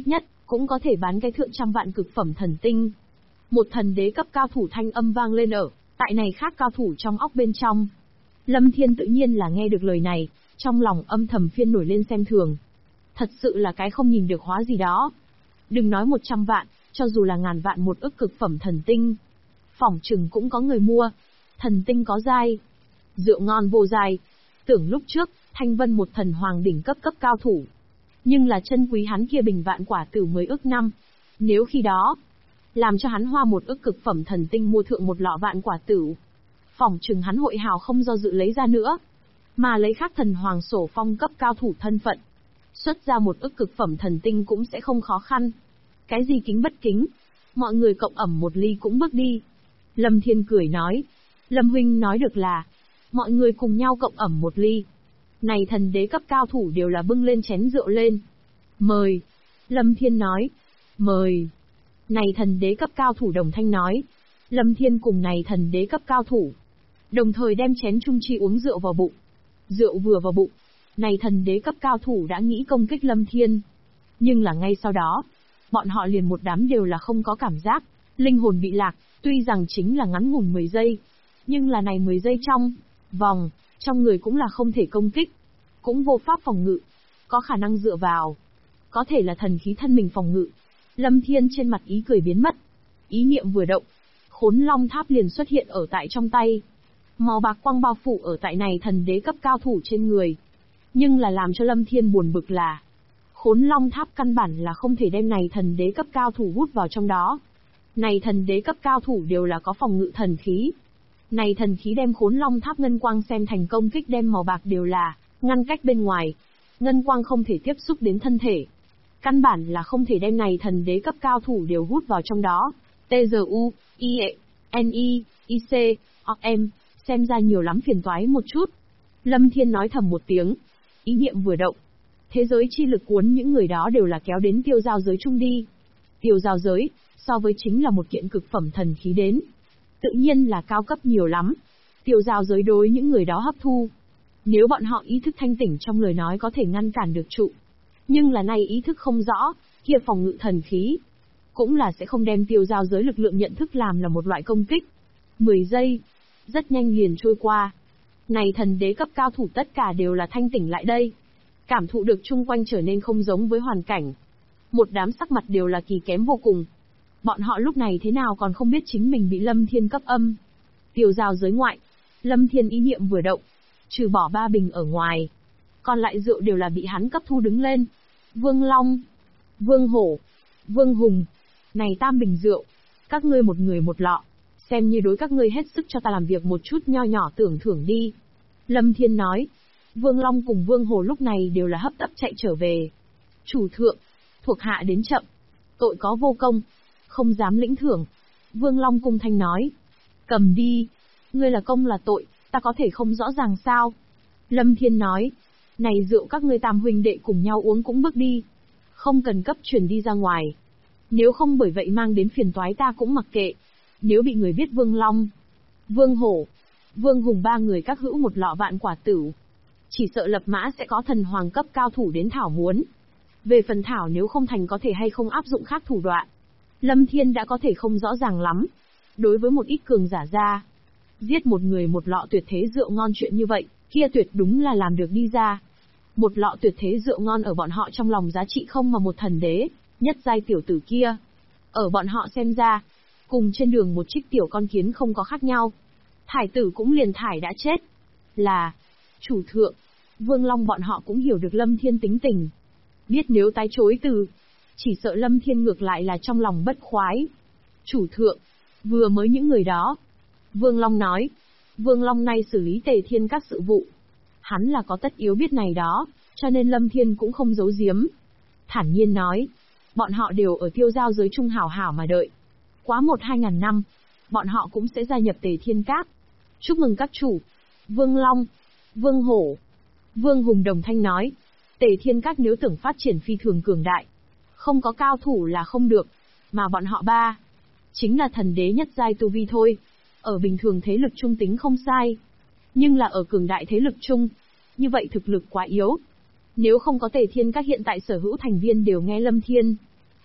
[SPEAKER 1] cũng có thể bán cái thượng trăm vạn cực phẩm thần tinh. Một thần đế cấp cao thủ thanh âm vang lên ở, tại này khác cao thủ trong óc bên trong. Lâm Thiên tự nhiên là nghe được lời này, trong lòng âm thầm phiên nổi lên xem thường. Thật sự là cái không nhìn được hóa gì đó. Đừng nói 100 vạn, cho dù là ngàn vạn một ức cực phẩm thần tinh. Phỏng chừng cũng có người mua. Thần tinh có dai. Rượu ngon vô dai. Tưởng lúc trước, Thanh Vân một thần hoàng đỉnh cấp cao thủ. Nhưng là chân quý hắn kia bình vạn quả tử 10 ức năm. Nếu khi đó, làm cho hắn hoa một ức cực phẩm thần tinh mua thượng một lọ vạn quả tử, phỏng chừng hắn hội hào không do dự lấy ra nữa. Mà lấy khác thần hoàng sổ phong cấp cao thủ thân phận. Xuất ra một ức cực phẩm thần tinh cũng sẽ không khó khăn. Cái gì kính bất kính, mọi người cộng ẩm một ly cũng bước đi. Lâm Thiên cười nói, Lâm huynh nói được là, mọi người cùng nhau cộng ẩm một ly. Này thần đế cấp cao thủ đều là bưng lên chén rượu lên. Mời. Lâm Thiên nói, mời. Này thần đế cấp cao thủ đồng thanh nói. Lâm Thiên cùng này thần đế cấp cao thủ đồng thời đem chén chung chi uống rượu vào bụng. Rượu vừa vào bụng, này thần đế cấp cao thủ đã nghĩ công kích Lâm Thiên. Nhưng là ngay sau đó, bọn họ liền một đám đều là không có cảm giác, linh hồn bị lạc, tuy rằng chính là ngắn ngủn 10 giây. Nhưng là này 10 giây trong vòng, trong người cũng là không thể công kích, cũng vô pháp phòng ngự, có khả năng dựa vào. Có thể là thần khí thân mình phòng ngự. Lâm Thiên trên mặt ý cười biến mất. Ý niệm vừa động, Khốn Long Tháp liền xuất hiện ở tại trong tay. Màu bạc quang bao phủ ở tại này thần đế cấp cao thủ trên người. Nhưng là làm cho Lâm Thiên buồn bực là, Khốn Long Tháp căn bản là không thể đem này thần đế cấp cao thủ hút vào trong đó. Này thần đế cấp cao thủ đều là có phòng ngự thần khí. Này thần khí đem Khốn Long Tháp ngân quang xem thành công kích đem màu bạc đều là ngăn cách bên ngoài. Ngân quang không thể tiếp xúc đến thân thể. Căn bản là không thể đem này thần đế cấp cao thủ đều hút vào trong đó. TGU, IE, NI, IC, OM, xem ra nhiều lắm phiền toái một chút. Lâm Thiên nói thầm một tiếng. Ý niệm vừa động. Thế giới chi lực cuốn những người đó đều là kéo đến tiêu giao giới chung đi. Tiêu giao giới, so với chính là một kiện cực phẩm thần khí đến. Tự nhiên là cao cấp nhiều lắm. Tiêu giao giới đối những người đó hấp thu. Nếu bọn họ ý thức thanh tỉnh trong lời nói có thể ngăn cản được trụ. Nhưng là nay ý thức không rõ, kia phòng ngự thần khí. Cũng là sẽ không đem tiêu giao giới lực lượng nhận thức làm là một loại công kích. 10 giây. Rất nhanh liền trôi qua. Này thần đế cấp cao thủ tất cả đều là thanh tỉnh lại đây. Cảm thụ được chung quanh trở nên không giống với hoàn cảnh. Một đám sắc mặt đều là kỳ kém vô cùng. Bọn họ lúc này thế nào còn không biết chính mình bị Lâm Thiên cấp âm. Tiêu giao giới ngoại. Lâm Thiên ý niệm vừa động. Trừ bỏ 3 bình ở ngoài. Còn lại rượu đều là bị hắn cấp thu đứng lên. Vương Long, Vương Hổ, Vương Hùng. Này 3 bình rượu. Các ngươi một người một lọ. Xem như đối các ngươi hết sức cho ta làm việc một chút nho nhỏ tưởng thưởng đi. Lâm Thiên nói. Vương Long cùng Vương Hồ lúc này đều là hấp tấp chạy trở về. Chủ thượng, thuộc hạ đến chậm. Tội có vô công. Không dám lĩnh thưởng. Vương Long cung thanh nói. Cầm đi. Ngươi là công là tội, ta có thể không rõ ràng sao? Lâm Thiên nói. Này rượu các ngươi tam huynh đệ cùng nhau uống cũng bước đi. Không cần cấp truyền đi ra ngoài. Nếu không bởi vậy mang đến phiền toái ta cũng mặc kệ. Nếu bị người biết Vương Long, Vương Hổ, Vương Hùng 3 người các hữu một lọ vạn quả tử, chỉ sợ lập mã sẽ có thần hoàng cấp cao thủ đến thảo muốn. Về phần thảo nếu không thành có thể hay không áp dụng khác thủ đoạn, Lâm Thiên đã có thể không rõ ràng lắm. Đối với một ít cường giả ra, giết một người một lọ tuyệt thế rượu ngon chuyện như vậy, kia tuyệt đúng là làm được đi ra. Một lọ tuyệt thế rượu ngon ở bọn họ trong lòng giá trị không mà một thần đế, nhất giai tiểu tử kia. Ở bọn họ xem ra, cùng trên đường một trích tiểu con kiến không có khác nhau. Thải tử cũng liền thải đã chết. Là, chủ thượng, Vương Long bọn họ cũng hiểu được Lâm Thiên tính tình. Biết nếu tái chối từ, chỉ sợ Lâm Thiên ngược lại là trong lòng bất khoái. Chủ thượng, vừa mới những người đó. Vương Long nói, Vương Long nay xử lý Tề Thiên các sự vụ. Hắn là có tất yếu biết này đó, cho nên Lâm Thiên cũng không giấu giếm. Thản nhiên nói, bọn họ đều ở tiêu giao giới trung hảo hảo mà đợi. Quá 1-2 năm, bọn họ cũng sẽ gia nhập Tề Thiên Các. Chúc mừng các chủ. Vương Long, Vương Hổ, Vương Hùng đồng thanh nói. Tề Thiên Các nếu tưởng phát triển phi thường cường đại, không có cao thủ là không được. Mà bọn họ 3, chính là thần đế nhất giai tu vi thôi. Ở bình thường thế lực trung tính không sai. Nhưng là ở cường đại thế lực trung, như vậy thực lực quá yếu. Nếu không có Tề Thiên Các hiện tại sở hữu thành viên đều nghe Lâm Thiên.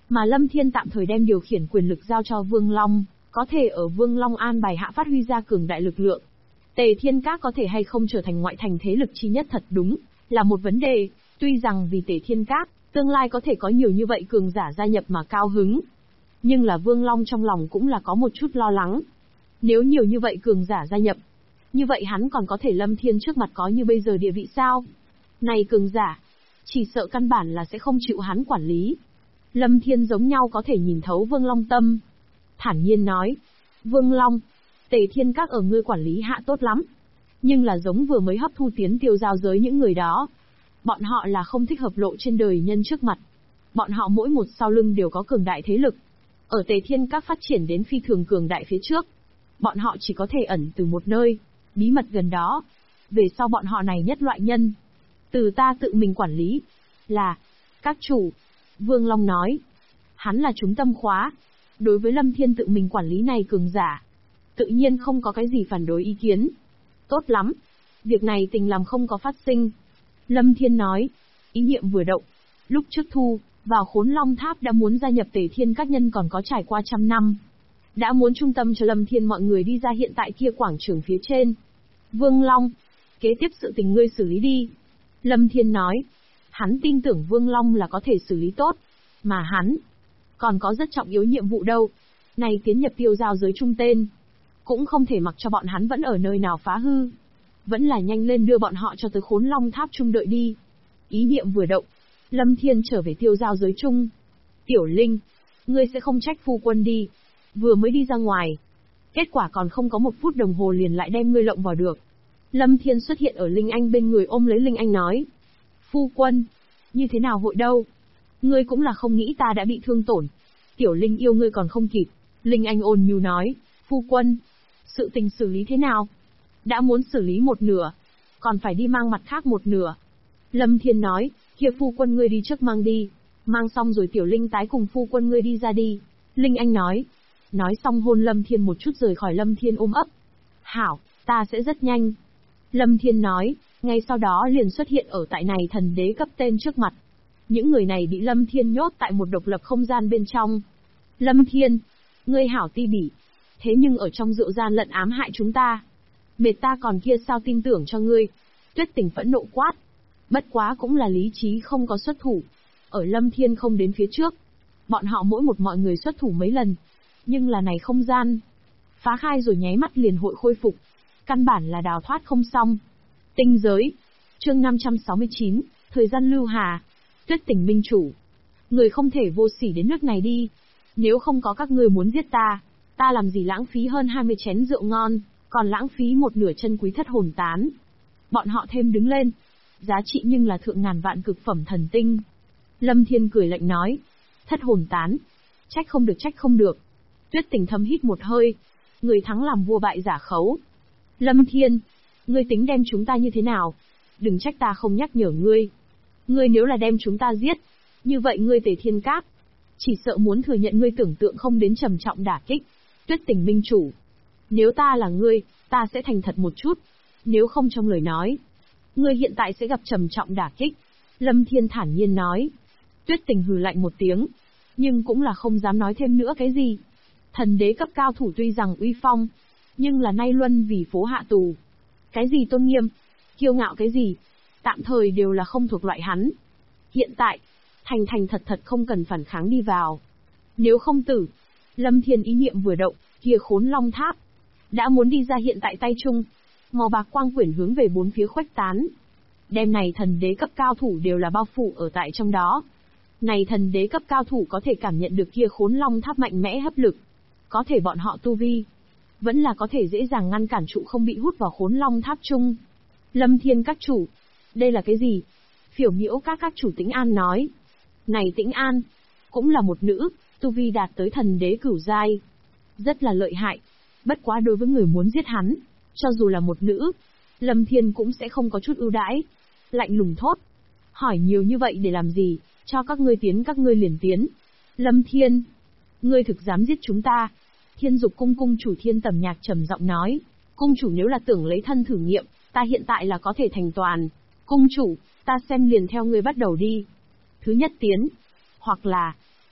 [SPEAKER 1] Mà Lâm Thiên tạm thời đem điều khiển quyền lực giao cho Vương Long, có thể ở Vương Long an bài hạ phát huy ra cường đại lực lượng. Tề Thiên Các có thể hay không trở thành ngoại thành thế lực chi nhất thật đúng, là một vấn đề, tuy rằng vì Tề Thiên Các, tương lai có thể có nhiều như vậy cường giả gia nhập mà cao hứng. Nhưng là Vương Long trong lòng cũng là có một chút lo lắng. Nếu nhiều như vậy cường giả gia nhập, như vậy hắn còn có thể Lâm Thiên trước mặt có như bây giờ địa vị sao? Này cường giả, chỉ sợ căn bản là sẽ không chịu hắn quản lý. Lâm Thiên giống nhau có thể nhìn thấu Vương Long tâm. Thản nhiên nói, Vương Long, Tề Thiên Các ở ngươi quản lý hạ tốt lắm. Nhưng là giống vừa mới hấp thu tiến tiêu giao giới những người đó. Bọn họ là không thích hợp lộ trên đời nhân trước mặt. Bọn họ mỗi một sau lưng đều có cường đại thế lực. Ở Tề Thiên Các phát triển đến phi thường cường đại phía trước. Bọn họ chỉ có thể ẩn từ một nơi, bí mật gần đó. Về sau bọn họ này nhất loại nhân. Từ ta tự mình quản lý. Là, các chủ. Vương Long nói. Hắn là chúng tâm khóa. Đối với Lâm Thiên tự mình quản lý này cường giả. Tự nhiên không có cái gì phản đối ý kiến. Tốt lắm. Việc này tình làm không có phát sinh. Lâm Thiên nói. Ý niệm vừa động. Lúc trước thu, vào Khốn Long Tháp đã muốn gia nhập Tề Thiên Các nhân còn có trải qua 100 năm. Đã muốn trung tâm cho Lâm Thiên mọi người đi ra hiện tại kia quảng trường phía trên. Vương Long. Kế tiếp sự tình ngươi xử lý đi. Lâm Thiên nói. Hắn tin tưởng Vương Long là có thể xử lý tốt. Mà hắn còn có rất trọng yếu nhiệm vụ đâu. Này tiến nhập tiêu giao giới trung tên. Cũng không thể mặc cho bọn hắn vẫn ở nơi nào phá hư. Vẫn là nhanh lên đưa bọn họ cho tới Khốn Long Tháp trung đợi đi. Ý niệm vừa động. Lâm Thiên trở về tiêu giao giới trung. Tiểu Linh. Ngươi sẽ không trách phu quân đi. Vừa mới đi ra ngoài. Kết quả còn không có 1 phút đồng hồ liền lại đem ngươi lộng vào được. Lâm Thiên xuất hiện ở Linh Anh bên người ôm lấy Linh Anh nói. Phu quân. Như thế nào hội đâu? Ngươi cũng là không nghĩ ta đã bị thương tổn. Tiểu Linh yêu ngươi còn không kịp. Linh Anh ôn nhu nói. Phu quân. Sự tình xử lý thế nào? Đã muốn xử lý 1/2. Còn phải đi mang mặt khác 1/2. Lâm Thiên nói. Kia phu quân ngươi đi trước mang đi. Mang xong rồi Tiểu Linh tái cùng phu quân ngươi đi ra đi. Linh Anh nói. Nói xong hôn Lâm Thiên một chút rời khỏi Lâm Thiên ôm ấp. Hảo, ta sẽ rất nhanh. Lâm Thiên nói, ngay sau đó liền xuất hiện ở tại này thần đế cấp tên trước mặt. Những người này bị Lâm Thiên nhốt tại một độc lập không gian bên trong. Lâm Thiên, ngươi hảo ti bỉ. Thế nhưng ở trong rượu gian lận ám hại chúng ta. Mệt ta còn kia sao tin tưởng cho ngươi. Tuyết Tình phẫn nộ quát. Bất quá cũng là lý trí không có xuất thủ. Ở Lâm Thiên không đến phía trước. Bọn họ mỗi một mọi người xuất thủ mấy lần. Nhưng là này không gian. Phá khai rồi nháy mắt liền hội khôi phục. Căn bản là đào thoát không xong. Tinh giới. Chương 569, thời gian lưu hà. Tuyết Tình minh chủ. Người không thể vô sỉ đến nước này đi. Nếu không có các ngươi muốn giết ta, ta làm gì lãng phí hơn 20 chén rượu ngon, còn lãng phí 1/2 chân quý thất hồn tán. Bọn họ thêm đứng lên. Giá trị nhưng là thượng ngàn vạn cực phẩm thần tinh. Lâm Thiên cười lạnh nói. Thất hồn tán. Trách không được. Tuyết Tình thầm hít một hơi. Người thắng làm vua bại giả khấu. Lâm Thiên. Ngươi tính đem chúng ta như thế nào? Đừng trách ta không nhắc nhở ngươi. Ngươi nếu là đem chúng ta giết, như vậy ngươi Tề Thiên Các chỉ sợ muốn thừa nhận ngươi tưởng tượng không đến trầm trọng đả kích. Tuyết Tình minh chủ. Nếu ta là ngươi, ta sẽ thành thật một chút. Nếu không trong lời nói, ngươi hiện tại sẽ gặp trầm trọng đả kích. Lâm Thiên thản nhiên nói. Tuyết Tình hừ lạnh một tiếng, nhưng cũng là không dám nói thêm nữa cái gì. Thần đế cấp cao thủ tuy rằng uy phong, nhưng là nay luân vì phố hạ tù. Cái gì tôn nghiêm, kiêu ngạo cái gì, tạm thời đều là không thuộc loại hắn. Hiện tại, thành thật không cần phản kháng đi vào. Nếu không tử, Lâm Thiên ý niệm vừa động, kia Khốn Long Tháp đã muốn đi ra hiện tại tay chung. Màu bạc quang quyển hướng về bốn phía khuếch tán. Đêm này thần đế cấp cao thủ đều là bao phủ ở tại trong đó. Này thần đế cấp cao thủ có thể cảm nhận được kia Khốn Long Tháp mạnh mẽ hấp lực. Có thể bọn họ tu vi vẫn là có thể dễ dàng ngăn cản trụ không bị hút vào Khốn Long Tháp chung. Lâm Thiên các chủ, đây là cái gì? Phiểu Miễu các chủ Tĩnh An nói. Này Tĩnh An, cũng là một nữ, tu vi đạt tới thần đế cửu giai. Rất là lợi hại. Bất quá đối với người muốn giết hắn, cho dù là một nữ, Lâm Thiên cũng sẽ không có chút ưu đãi. Lạnh lùng thốt. Hỏi nhiều như vậy để làm gì, cho các ngươi tiến các ngươi liền tiến. Lâm Thiên, ngươi thực dám giết chúng ta? Thiên Dục cung cung chủ Thiên Tầm Nhạc trầm giọng nói. Cung chủ nếu là tưởng lấy thân thử nghiệm, ta hiện tại là có thể thành toàn. Cung chủ, ta xem liền theo ngươi bắt đầu đi. Thứ nhất tiến, hoặc là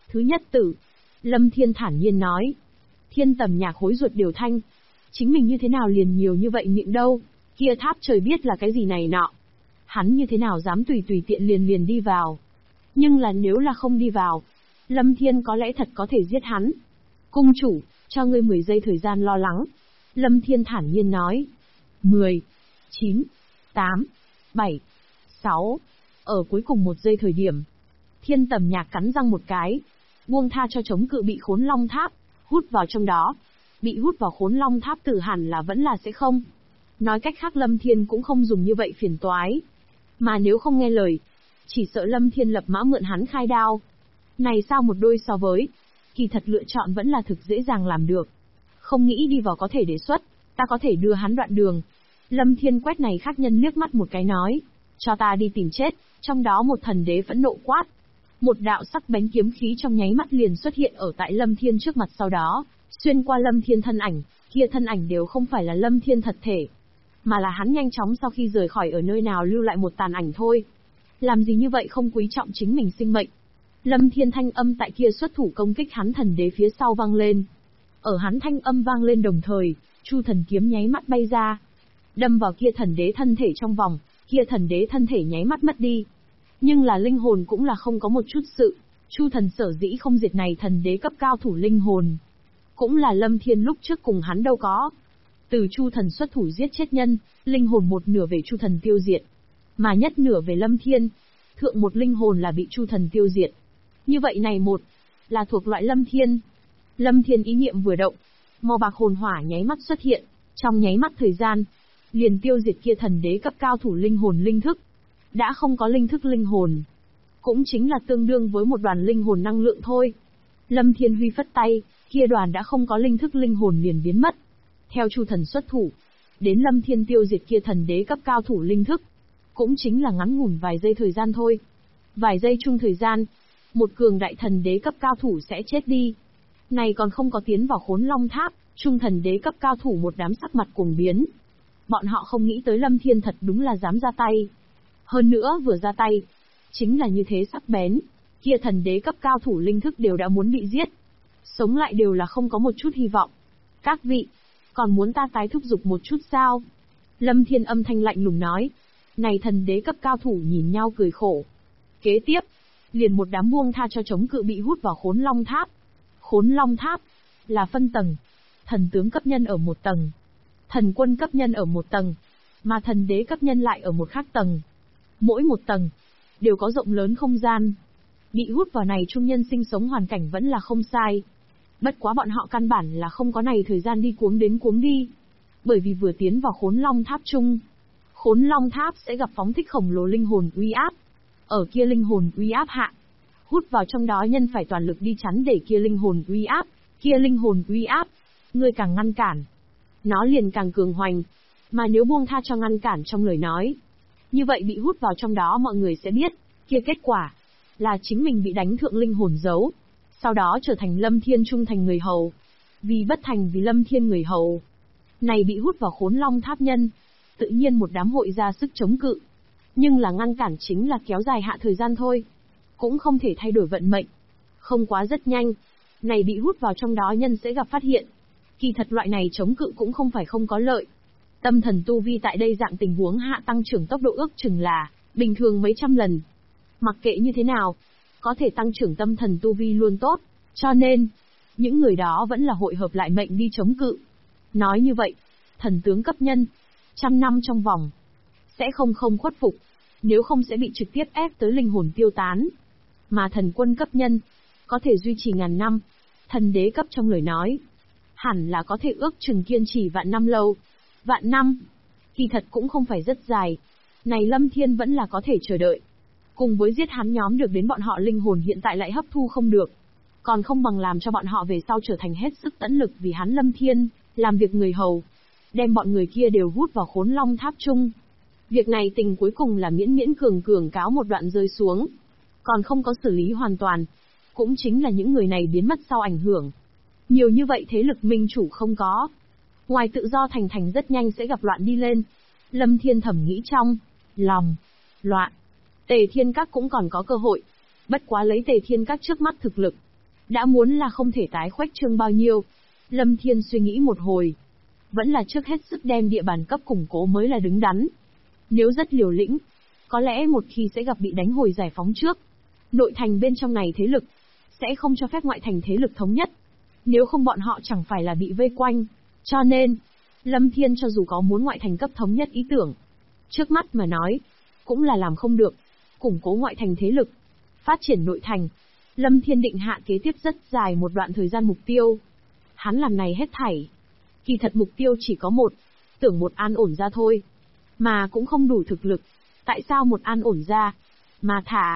[SPEAKER 1] Thứ nhất tử. Lâm Thiên thản nhiên nói. Thiên Tầm Nhạc hối ruột đều thanh. Chính mình như thế nào liền nhiều như vậy miệng đâu, kia tháp trời biết là cái gì này nọ. Hắn như thế nào dám tùy tùy tiện liền đi vào. Nhưng là nếu là không đi vào, Lâm Thiên có lẽ thật có thể giết hắn. Cung chủ, cho ngươi 10 giây thời gian lo lắng. Lâm Thiên thản nhiên nói. 10, 9, 8, 7, 6. Ở cuối cùng 1 giây thời điểm, Thiên Tầm Nhạc cắn răng một cái, buông tha cho chống cự bị Khốn Long Tháp hút vào trong đó. Bị hút vào Khốn Long Tháp tử hẳn là vẫn là sẽ không. Nói cách khác Lâm Thiên cũng không dùng như vậy phiền toái. Mà nếu không nghe lời, chỉ sợ Lâm Thiên lập mã mượn hắn khai đao. Này sao một đôi so với, kỳ thật lựa chọn vẫn là thực dễ dàng làm được. Không nghĩ đi vào có thể đề xuất, ta có thể đưa hắn đoạn đường. Lâm Thiên quét này khác nhân liếc mắt một cái nói, cho ta đi tìm chết. Trong đó một thần đế phẫn nộ quát. Một đạo sắc bén kiếm khí trong nháy mắt liền xuất hiện ở tại Lâm Thiên trước mặt, sau đó xuyên qua Lâm Thiên thân ảnh, kia thân ảnh đều không phải là Lâm Thiên thật thể, mà là hắn nhanh chóng sau khi rời khỏi ở nơi nào lưu lại một tàn ảnh thôi. Làm gì như vậy không quý trọng chính mình sinh mệnh. Lâm Thiên thanh âm tại kia xuất thủ công kích hắn thần đế phía sau vang lên. Ở hắn thanh âm vang lên đồng thời, Chu thần kiếm nháy mắt bay ra, đâm vào kia thần đế thân thể trong vòng, kia thần đế thân thể nháy mắt mất đi. Nhưng là linh hồn cũng là không có một chút sự. Chu thần sở dĩ không diệt này thần đế cấp cao thủ linh hồn, cũng là Lâm Thiên lúc trước cùng hắn đâu có. Từ Chu thần xuất thủ giết chết nhân, linh hồn một nửa về Chu thần tiêu diệt, mà nhất nửa về Lâm Thiên. Thượng một linh hồn là bị Chu thần tiêu diệt. Như vậy này một, là thuộc loại Lâm Thiên. Lâm Thiên ý niệm vừa động, màu bạc hồn hỏa nháy mắt xuất hiện, trong nháy mắt thời gian, liền tiêu diệt kia thần đế cấp cao thủ linh hồn linh thức. Đã không có linh thức linh hồn, cũng chính là tương đương với một đoàn linh hồn năng lượng thôi. Lâm Thiên huy phất tay, kia đoàn đã không có linh thức linh hồn liền biến mất. Theo Chu thần xuất thủ, đến Lâm Thiên tiêu diệt kia thần đế cấp cao thủ linh thức, cũng chính là ngắn ngủn vài giây thời gian thôi. Vài giây chung thời gian, một cường đại thần đế cấp cao thủ sẽ chết đi. Này còn không có tiến vào Khốn Long Tháp, trung thần đế cấp cao thủ một đám sắc mặt cuồng biến. Bọn họ không nghĩ tới Lâm Thiên thật đúng là dám ra tay. Hơn nữa vừa ra tay, chính là như thế sắc bén, kia thần đế cấp cao thủ linh thức đều đã muốn bị giết. Sống lại đều là không có một chút hy vọng. Các vị, còn muốn ta tái thúc giục một chút sao? Lâm Thiên âm thanh lạnh lùng nói. Này thần đế cấp cao thủ nhìn nhau cười khổ. Kế tiếp, liền một đám buông tha cho chống cự bị hút vào Khốn Long Tháp. Khốn Long Tháp là phân tầng. Thần tướng cấp nhân ở một tầng, thần quân cấp nhân ở một tầng, mà thần đế cấp nhân lại ở một khác tầng. Mỗi một tầng đều có rộng lớn không gian. Bị hút vào này trung nhân sinh sống hoàn cảnh vẫn là không sai. Bất quá bọn họ căn bản là không có này thời gian đi cuống đến cuống đi. Bởi vì vừa tiến vào Khốn Long Tháp chung, Khốn Long Tháp sẽ gặp phóng thích khổng lồ linh hồn uy áp. Ở kia linh hồn uy áp hạ, hút vào trong đó nhân phải toàn lực đi chắn để kia linh hồn uy áp. Kia linh hồn uy áp, ngươi càng ngăn cản, nó liền càng cường hoành. Mà nếu buông tha cho ngăn cản trong lời nói, như vậy bị hút vào trong đó mọi người sẽ biết, kia kết quả là chính mình bị đánh thượng linh hồn dấu, sau đó trở thành Lâm Thiên trung thành người hầu. Vì bất thành vì Lâm Thiên người hầu, này bị hút vào Khốn Long Tháp nhân, tự nhiên một đám hội ra sức chống cự. Nhưng là ngăn cản chính là kéo dài hạ thời gian thôi, cũng không thể thay đổi vận mệnh. Không quá rất nhanh, này bị hút vào trong đó nhân sẽ gặp phát hiện. Kỳ thật loại này chống cự cũng không phải không có lợi. Tâm thần tu vi tại đây dạng tình huống hạ tăng trưởng tốc độ ước chừng là bình thường mấy trăm lần. Mặc kệ như thế nào, có thể tăng trưởng tâm thần tu vi luôn tốt, cho nên những người đó vẫn là hội hợp lại mệnh đi chống cự. Nói như vậy, thần tướng cấp nhân, 100 năm trong vòng sẽ không khuất phục, nếu không sẽ bị trực tiếp ép tới linh hồn tiêu tán. Mà thần quân cấp nhân có thể duy trì ngàn năm, thần đế cấp trong lời nói hẳn là có thể ước chừng kiên trì vạn năm lâu. Vạn năm, kỳ thật cũng không phải rất dài. Này Lâm Thiên vẫn là có thể chờ đợi. Cùng với giết hắn nhóm được đến bọn họ linh hồn hiện tại lại hấp thu không được, còn không bằng làm cho bọn họ về sau trở thành hết sức tẫn lực vì hắn Lâm Thiên, làm việc người hầu, đem bọn người kia đều hút vào Khốn Long Tháp chung. Việc này tình cuối cùng là miễn miễn cường cáo một đoạn rơi xuống, còn không có xử lý hoàn toàn, cũng chính là những người này biến mất sau ảnh hưởng. Nhiều như vậy thế lực minh chủ không có, ngoài tự do thành rất nhanh sẽ gặp loạn đi lên. Lâm Thiên thầm nghĩ trong lòng, loạn, Tề Thiên Các cũng còn có cơ hội. Bất quá lấy Tề Thiên Các trước mắt thực lực, Đã muốn là không thể tái khuếch trương bao nhiêu. Lâm Thiên suy nghĩ một hồi. Vẫn là trước hết sức đem địa bàn cấp củng cố mới là đứng đắn. Nếu rất liều lĩnh, có lẽ một khi sẽ gặp bị đánh hồi giải phóng trước. Nội thành bên trong này thế lực, sẽ không cho phép ngoại thành thế lực thống nhất. Nếu không bọn họ chẳng phải là bị vây quanh. Cho nên, Lâm Thiên cho dù có muốn ngoại thành cấp thống nhất ý tưởng, trước mắt mà nói, cũng là làm không được. Củng cố ngoại thành thế lực, phát triển nội thành. Lâm Thiên định hạ kế tiếp rất dài một đoạn thời gian mục tiêu. Hắn làm này hết thảy. Kỳ thật mục tiêu chỉ có một, tưởng một an ổn ra thôi. Mà cũng không đủ thực lực. Tại sao một an ổn ra? Mà thả